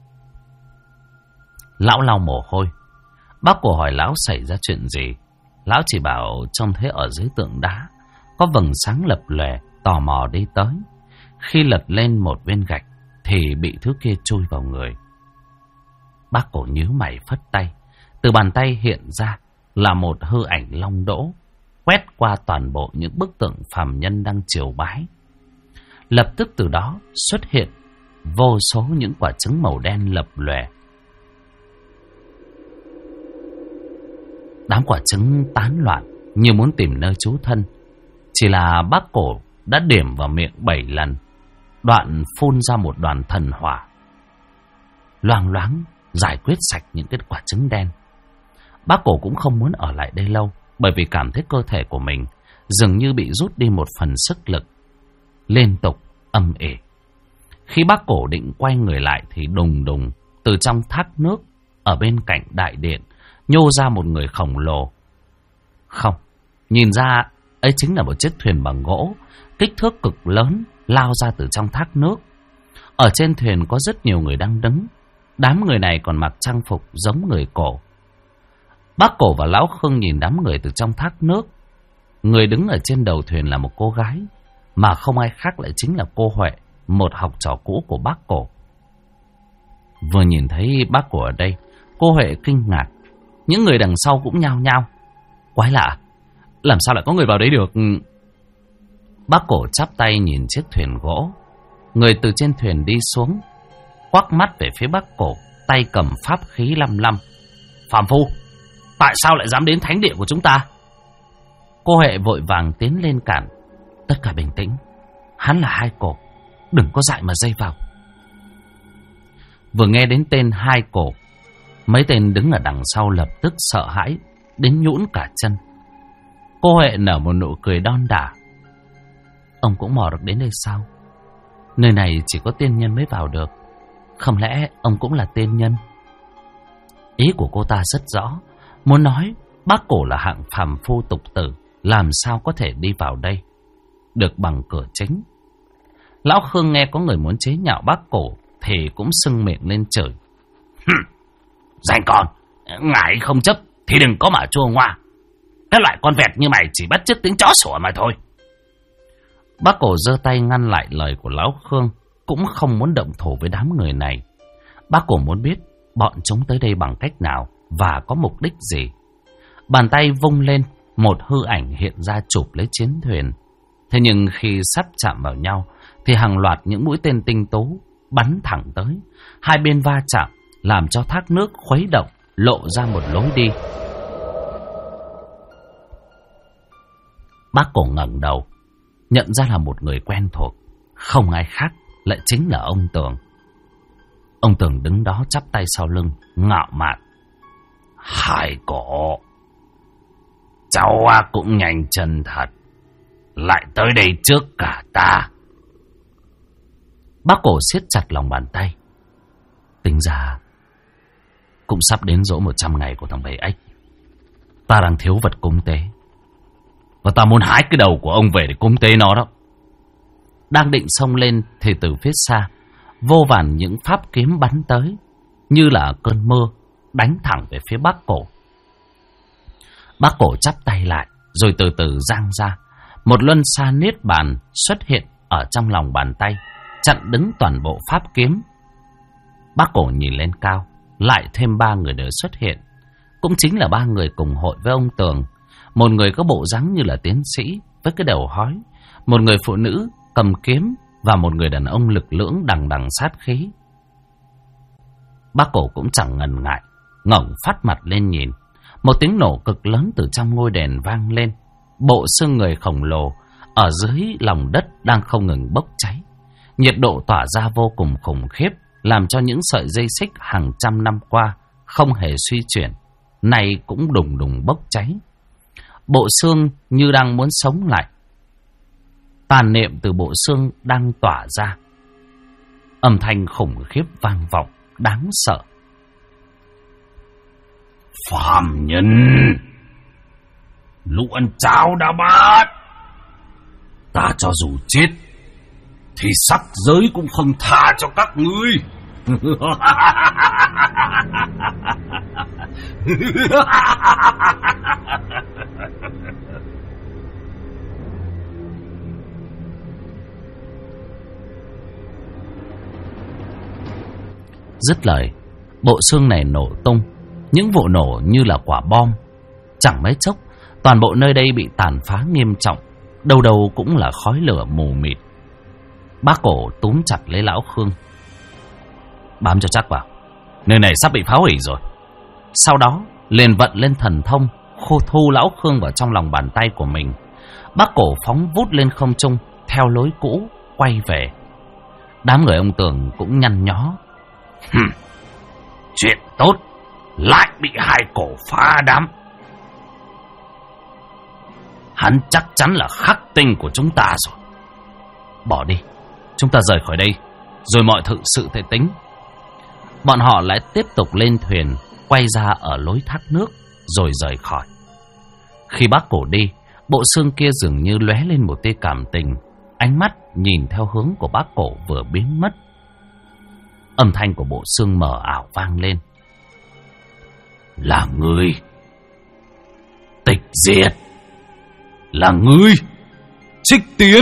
Lão lau mồ hôi. Bác Cổ hỏi lão xảy ra chuyện gì. Lão chỉ bảo trông thấy ở dưới tượng đá có vầng sáng lập lòe, tò mò đi tới. Khi lật lên một viên gạch thì bị thứ kia chui vào người. Bác Cổ nhíu mày phất tay. Từ bàn tay hiện ra là một hư ảnh long đỗ, quét qua toàn bộ những bức tượng phàm nhân đang triều bái. Lập tức từ đó xuất hiện vô số những quả trứng màu đen lập lòe. Đám quả trứng tán loạn như muốn tìm nơi trú thân. Chỉ là Bác Cổ đã điểm vào miệng 7 lần, đoạn phun ra một đoàn thần hỏa, loang loáng giải quyết sạch những cái quả trứng đen. Bác Cổ cũng không muốn ở lại đây lâu, bởi vì cảm thấy cơ thể của mình dường như bị rút đi một phần sức lực, liên tục âm ỉ. Khi Bác Cổ định quay người lại thì đùng đùng từ trong thác nước ở bên cạnh đại điện nhô ra một người khổng lồ. Không, nhìn ra ấy chính là một chiếc thuyền bằng gỗ, kích thước cực lớn lao ra từ trong thác nước. Ở trên thuyền có rất nhiều người đang đứng. Đám người này còn mặc trang phục giống người cổ. Bác Cổ và Lão Khương nhìn đám người từ trong thác nước. Người đứng ở trên đầu thuyền là một cô gái, mà không ai khác lại chính là cô Huệ, một học trò cũ của bác Cổ. Vừa nhìn thấy bác Cổ ở đây, cô Huệ kinh ngạc. Những người đằng sau cũng nhao nhao. Quái lạ, làm sao lại có người vào đấy được? Bác Cổ chắp tay nhìn chiếc thuyền gỗ. Người từ trên thuyền đi xuống, quắc mắt về phía bác Cổ, tay cầm pháp khí lăm lăm. Phàm phu, tại sao lại dám đến thánh địa của chúng ta? Cô Huệ vội vàng tiến lên cản. Tất cả bình tĩnh, hắn là Hai Cổ, đừng có dại mà dây vào. Vừa nghe đến tên Hai Cổ, mấy tên đứng ở đằng sau lập tức sợ hãi đến nhũn cả chân. Cô Huệ nở một nụ cười đon đả. Ông cũng mò được đến đây sao? Nơi này chỉ có tiên nhân mới vào được. Không lẽ ông cũng là tiên nhân? Ý của cô ta rất rõ, muốn nói bác Cổ là hạng phàm phu tục tử, làm sao có thể đi vào đây được bằng cửa chính. Lão Khương nghe có người muốn chế nhạo bác Cổ thì cũng sưng miệng lên chửi. Danh con, ngài không chấp thì đừng có mà chua ngoa. Cái loại con vẹt như mày chỉ bắt chước tiếng chó sủa mà thôi. Bác Cổ giơ tay ngăn lại lời của Lão Khương, cũng không muốn động thủ với đám người này. Bác Cổ muốn biết bọn chúng tới đây bằng cách nào và có mục đích gì. Bàn tay vung lên, một hư ảnh hiện ra chụp lấy chiến thuyền. Thế nhưng khi sắp chạm vào nhau thì hàng loạt những mũi tên tinh tú bắn thẳng tới. Hai bên va chạm làm cho thác nước khuấy động, lộ ra một lối đi. Bác Cổ ngẩng đầu, nhận ra là một người quen thuộc, không ai khác lại chính là ông Tường. Ông Tường đứng đó chắp tay sau lưng, ngạo mạn. Hai Cổ, cháu cũng nhanh chân thật, lại tới đây trước cả ta. Bác Cổ siết chặt lòng bàn tay. Tính ra cũng sắp đến dỗ 100 ngày của thằng Bảy Ếch. Ta đang thiếu vật cúng tế, và ta muốn hái cái đầu của ông về để cúng tế nó đó. Đang định xông lên thì từ phía xa, vô vàn những pháp kiếm bắn tới, như là cơn mưa, đánh thẳng về phía bác Cổ. Bác Cổ chắp tay lại, rồi từ từ giang ra. Một luân xa niết bàn xuất hiện ở trong lòng bàn tay, chặn đứng toàn bộ pháp kiếm. Bác Cổ nhìn lên cao, lại thêm 3 người nữa xuất hiện. Cũng chính là 3 người cùng hội với ông Tường. Một người có bộ dáng như là tiến sĩ với cái đầu hói, một người phụ nữ cầm kiếm, và một người đàn ông lực lưỡng đằng đằng sát khí. Bác Cổ cũng chẳng ngần ngại, ngẩng phát mặt lên nhìn. Một tiếng nổ cực lớn từ trong ngôi đền vang lên. Bộ xương người khổng lồ ở dưới lòng đất đang không ngừng bốc cháy. Nhiệt độ tỏa ra vô cùng khủng khiếp, làm cho những sợi dây xích hàng trăm năm qua không hề suy chuyển, nay cũng đùng đùng bốc cháy. Bộ xương như đang muốn sống lại. Tàn niệm từ bộ xương đang tỏa ra. Âm thanh khủng khiếp vang vọng, đáng sợ. Phàm nhân, lũ ăn cháo đã bắt. Ta cho dù chết thì sắc giới cũng không tha cho các ngươi. Dứt lời, bộ xương này nổ tung. Những vụ nổ như là quả bom. Chẳng mấy chốc, toàn bộ nơi đây bị tàn phá nghiêm trọng. Đâu đâu cũng là khói lửa mù mịt. Bác Cổ túm chặt lấy Lão Khương. Bám cho chắc vào, nơi này sắp bị phá hủy rồi. Sau đó liền vận lên thần thông, khô thu Lão Khương vào trong lòng bàn tay của mình. Bác Cổ phóng vút lên không trung, theo lối cũ quay về. Đám người ông Tường cũng nhăn nhó. Chuyện tốt lại bị Hai Cổ phá đám. Hắn chắc chắn là khắc tinh của chúng ta rồi. Bỏ đi, chúng ta rời khỏi đây, rồi mọi sự thể tính. Bọn họ lại tiếp tục lên thuyền, quay ra ở lối thác nước, rồi rời khỏi. Khi bác Cổ đi, bộ xương kia dường như lóe lên một tia cảm tình. Ánh mắt nhìn theo hướng của bác Cổ vừa biến mất. Âm thanh của bộ xương mờ ảo vang lên. Là ngươi. Tịch diệt. Là ngươi. Trích Tiên.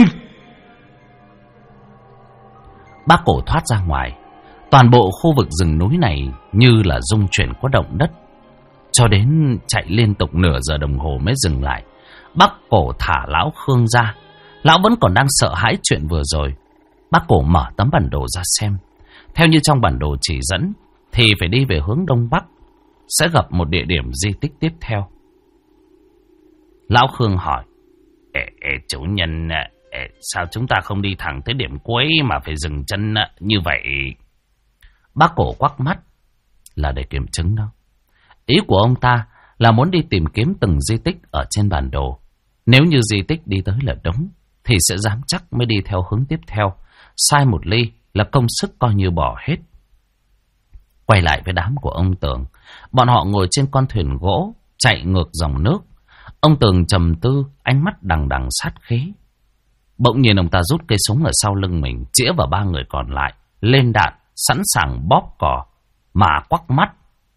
Bác Cổ thoát ra ngoài. Toàn bộ khu vực rừng núi này như là rung chuyển có động đất. Cho đến chạy liên tục nửa giờ đồng hồ mới dừng lại. Bác Cổ thả lão Khương ra. Lão vẫn còn đang sợ hãi chuyện vừa rồi. Bác Cổ mở tấm bản đồ ra xem. Theo như trong bản đồ chỉ dẫn thì phải đi về hướng đông bắc, sẽ gặp một địa điểm di tích tiếp theo. Lão Khương hỏi: Chủ nhân, sao chúng ta không đi thẳng tới điểm cuối mà phải dừng chân như vậy? Bác Cổ quắc mắt: Là để kiểm chứng đó. Ý của ông ta là muốn đi tìm kiếm từng di tích ở trên bản đồ. Nếu như di tích đi tới là đúng thì sẽ dám chắc mới đi theo hướng tiếp theo. Sai một ly là công sức coi như bỏ hết. Quay lại với đám của ông Tường. Bọn họ ngồi trên con thuyền gỗ chạy ngược dòng nước. Ông Tường trầm tư, ánh mắt đằng đằng sát khí. Bỗng nhiên ông ta rút cây súng ở sau lưng mình, chĩa vào ba người còn lại, lên đạn, sẵn sàng bóp cò, mà quắc mắt.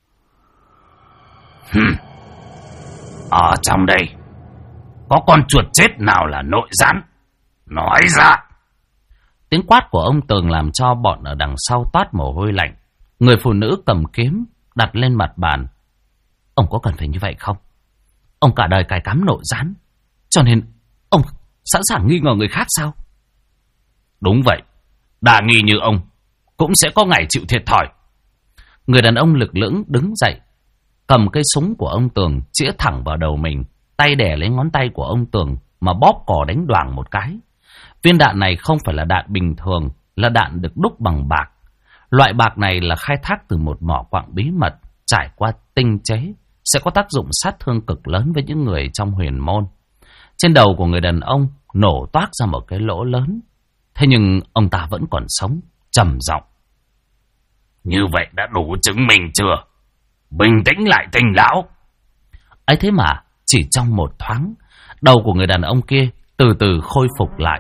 Ở trong đây có con chuột chết nào là nội gián? Nói ra. Tiếng quát của ông Tường làm cho bọn ở đằng sau toát mồ hôi lạnh. Người phụ nữ cầm kiếm đặt lên mặt bàn. Ông có cần phải như vậy không? Ông cả đời cài cắm nội gián, cho nên ông sẵn sàng nghi ngờ người khác sao? Đúng vậy, đa nghi như ông cũng sẽ có ngày chịu thiệt thòi. Người đàn ông lực lưỡng đứng dậy, cầm cây súng của ông Tường chĩa thẳng vào đầu mình, tay đè lấy ngón tay của ông Tường mà bóp cò đánh đoàng một cái. Viên đạn này không phải là đạn bình thường, là đạn được đúc bằng bạc. Loại bạc này là khai thác từ một mỏ quặng bí mật, trải qua tinh chế, sẽ có tác dụng sát thương cực lớn với những người trong huyền môn. Trên đầu của người đàn ông nổ toác ra một cái lỗ lớn. Thế nhưng ông ta vẫn còn sống, trầm giọng: Như vậy đã đủ chứng minh chưa? Bình tĩnh lại Tình lão. Ấy thế mà chỉ trong một thoáng, đầu của người đàn ông kia từ từ khôi phục lại.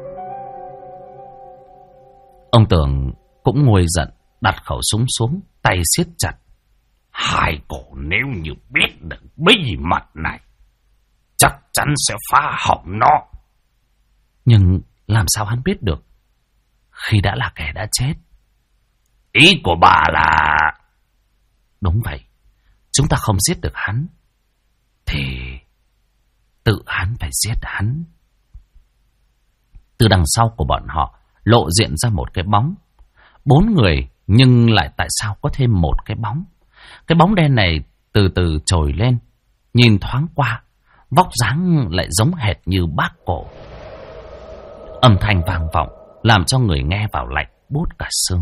Ông Tường cũng nguôi giận, đặt khẩu súng xuống, tay siết chặt. Hai cổ nếu như biết được bí mật này, chắc chắn sẽ phá hỏng nó. Nhưng làm sao hắn biết được khi đã là kẻ đã chết? Ý của bà là... Đúng vậy, chúng ta không giết được hắn thì tự hắn phải giết hắn. Từ đằng sau của bọn họ lộ diện ra một cái bóng. 4 người nhưng lại tại sao có thêm một cái bóng? Cái bóng đen này từ từ trồi lên, nhìn thoáng qua, vóc dáng lại giống hệt như Bác Cổ. Âm thanh vang vọng làm cho người nghe vào lạnh buốt cả xương.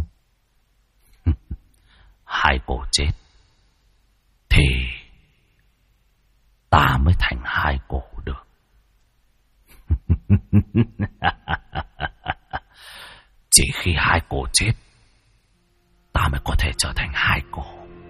Hai cổ chết thì ta mới thành hai cổ được. Chỉ khi hai cổ chết, ta mới có thể trở thành hai cổ.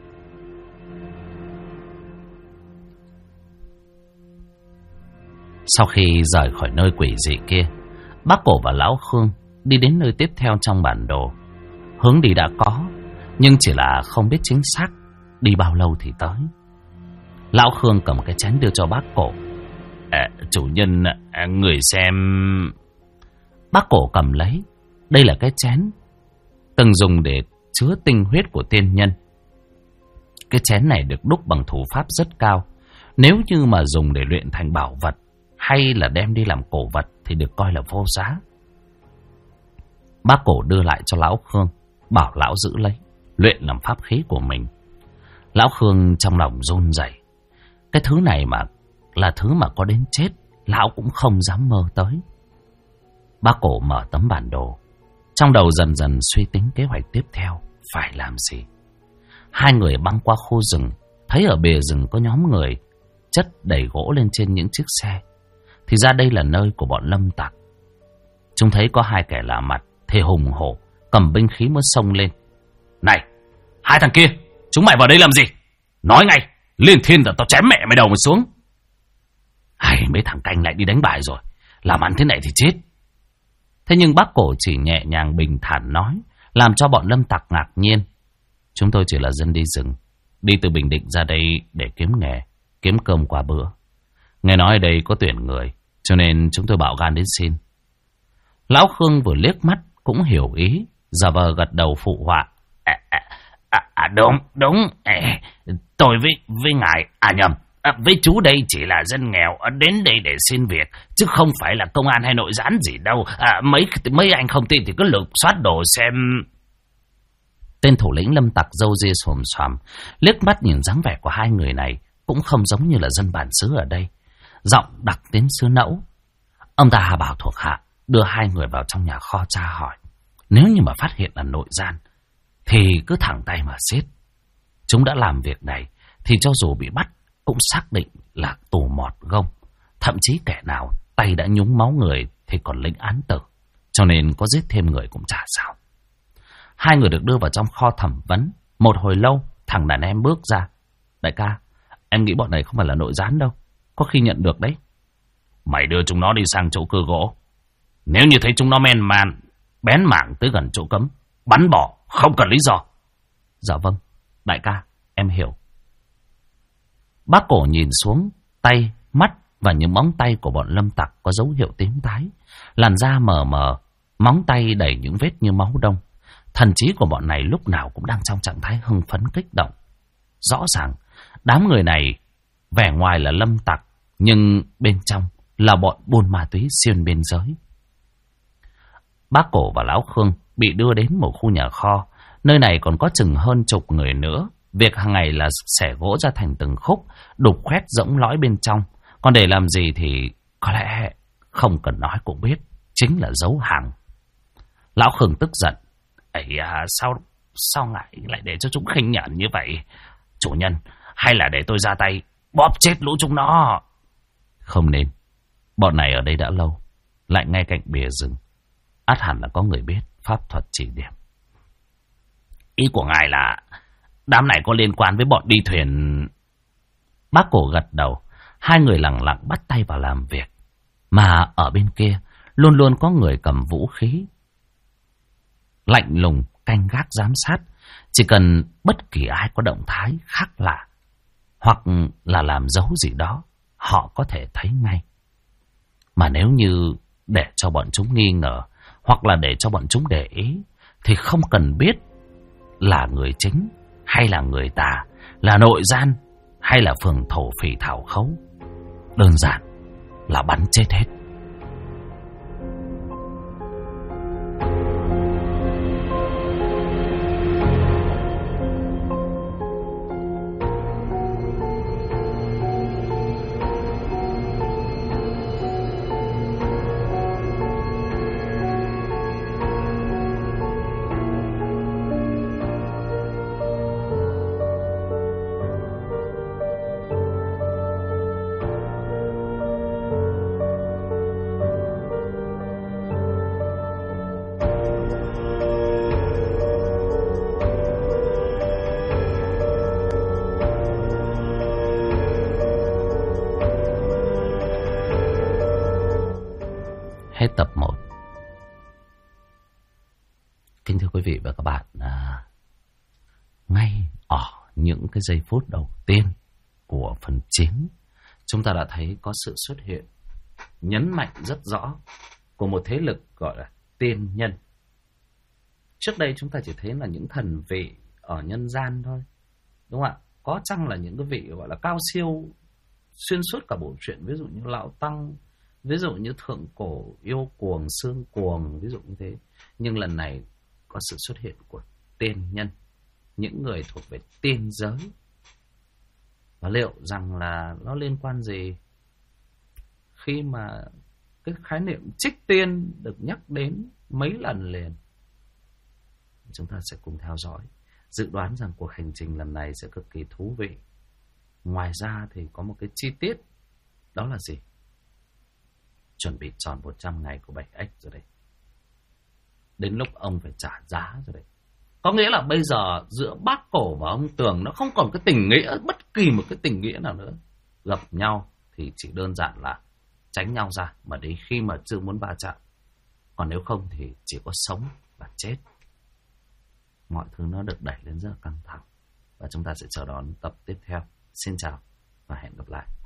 Sau khi rời khỏi nơi quỷ dị kia, Bác Cổ và Lão Khương đi đến nơi tiếp theo trong bản đồ. Hướng đi đã có, nhưng chỉ là không biết chính xác đi bao lâu thì tới. Lão Khương cầm cái chén đưa cho Bác Cổ. Chủ nhân, người xem. Bác Cổ cầm lấy. Đây là cái chén từng dùng để chứa tinh huyết của tiên nhân. Cái chén này được đúc bằng thủ pháp rất cao. Nếu như mà dùng để luyện thành bảo vật hay là đem đi làm cổ vật thì được coi là vô giá. Bác Cổ đưa lại cho Lão Khương, bảo lão giữ lấy, luyện làm pháp khí của mình. Lão Khương trong lòng run rẩy. Cái thứ này mà là thứ mà có đến chết lão cũng không dám mơ tới. Bác Cổ mở tấm bản đồ, trong đầu dần dần suy tính kế hoạch tiếp theo phải làm gì. Hai người băng qua khu rừng, thấy ở bìa rừng có nhóm người chất đầy gỗ lên trên những chiếc xe. Thì ra đây là nơi của bọn lâm tặc. Chúng thấy có hai kẻ lạ mặt thì hùng hổ cầm binh khí muốn xông lên. Này, hai thằng kia, chúng mày vào đây làm gì? Nói ngay, liên thiên là tao chém mẹ mày đầu mày xuống. Hay mấy thằng canh lại đi đánh bài rồi, làm ăn thế này thì chết. Thế nhưng Bác Cổ chỉ nhẹ nhàng bình thản nói, làm cho bọn lâm tặc ngạc nhiên. Chúng tôi chỉ là dân đi rừng, đi từ Bình Định ra đây để kiếm nghề, kiếm cơm qua bữa. Nghe nói ở đây có tuyển người, cho nên chúng tôi bạo gan đến xin. Lão Khương vừa liếc mắt cũng hiểu ý, giả vờ gật đầu phụ họa. Đúng. Tôi với ngài, nhầm, với chú đây chỉ là dân nghèo đến đây để xin việc, chứ không phải là công an hay nội gián gì đâu. Mấy anh không tin thì cứ lục soát đồ xem. Tên thủ lĩnh lâm tặc râu ria xồm xoàm, liếc mắt nhìn dáng vẻ của hai người này cũng không giống như là dân bản xứ ở đây. Giọng đặc tiếng xứ Nẫu. Ông ta bảo thuộc hạ đưa hai người vào trong nhà kho tra hỏi. Nếu như mà phát hiện là nội gian thì cứ thẳng tay mà giết. Chúng đã làm việc này thì cho dù bị bắt cũng xác định là tù mọt gông. Thậm chí kẻ nào tay đã nhúng máu người thì còn lĩnh án tử. Cho nên có giết thêm người cũng chả sao. Hai người được đưa vào trong kho thẩm vấn. Một hồi lâu thằng đàn em bước ra. Đại ca, em nghĩ bọn này không phải là nội gián đâu, có khi nhận được đấy. Mày đưa chúng nó đi sang chỗ cưa gỗ. Nếu như thấy chúng nó bén mảng tới gần chỗ cấm, bắn bỏ, không cần lý do. Dạ vâng, đại ca, em hiểu. Bác Cổ nhìn xuống tay, mắt và những móng tay của bọn lâm tặc có dấu hiệu tím tái. Làn da mờ mờ, móng tay đầy những vết như máu đông. Thần trí của bọn này lúc nào cũng đang trong trạng thái hưng phấn kích động. Rõ ràng, đám người này vẻ ngoài là lâm tặc, nhưng bên trong là bọn buôn ma túy xuyên biên giới. Bác Cổ và Lão Khương bị đưa đến một khu nhà kho. Nơi này còn có chừng hơn chục người nữa. Việc hàng ngày là xẻ gỗ ra thành từng khúc, đục khoét rỗng lõi bên trong. Còn để làm gì thì có lẽ không cần nói cũng biết, chính là giấu hàng. Lão Khương tức giận. Sao ngại lại để cho chúng khinh nhẫn như vậy? Chủ nhân, hay là để tôi ra tay bóp chết lũ chúng nó? Không nên. Bọn này ở đây đã lâu, lại ngay cạnh bìa rừng. Ắt hẳn là có người biết pháp thuật chỉ điểm. Ý của ngài là đám này có liên quan với bọn đi thuyền? Bác Cổ gật đầu. Hai người lặng lặng bắt tay vào làm việc. Mà ở bên kia luôn luôn có người cầm vũ khí, lạnh lùng canh gác giám sát. Chỉ cần bất kỳ ai có động thái khác lạ hoặc là làm dấu gì đó, họ có thể thấy ngay. Mà nếu như để cho bọn chúng nghi ngờ hoặc là để cho bọn chúng để ý thì không cần biết là người chính hay là người tà, là nội gian hay là phường thổ phỉ thảo khấu. Đơn giản là bắn chết hết. Hết tập 1. Kính thưa quý vị và các bạn, ngay ở những cái giây phút đầu tiên của phần 9, chúng ta đã thấy có sự xuất hiện nhấn mạnh rất rõ của một thế lực gọi là tiên nhân. Trước đây chúng ta chỉ thấy là những thần vị ở nhân gian thôi, đúng không ạ? Có chăng là những cái vị gọi là cao siêu xuyên suốt cả bộ truyện, ví dụ như Lão Tăng, ví dụ như Thượng Cổ Yêu Cuồng, Xương Cuồng, ví dụ như thế. Nhưng lần này có sự xuất hiện của tiên nhân, những người thuộc về tiên giới. Và liệu rằng là nó liên quan gì khi mà cái khái niệm trích tiên được nhắc đến mấy lần liền? Chúng ta sẽ cùng theo dõi. Dự đoán rằng cuộc hành trình lần này sẽ cực kỳ thú vị. Ngoài ra thì có một cái chi tiết, đó là gì? Chuẩn bị tròn 100 ngày của 7X rồi đấy. Đến lúc ông phải trả giá rồi đấy. Có nghĩa là bây giờ giữa Bác Cổ và ông Tường nó không còn cái tình nghĩa, bất kỳ một cái tình nghĩa nào nữa. Gặp nhau thì chỉ đơn giản là tránh nhau ra, mà đến khi mà chưa muốn va chạm. Còn nếu không thì chỉ có sống và chết. mọi thứ nó được đẩy lên rất là căng thẳng. Và chúng ta sẽ chờ đón tập tiếp theo. Xin chào và hẹn gặp lại.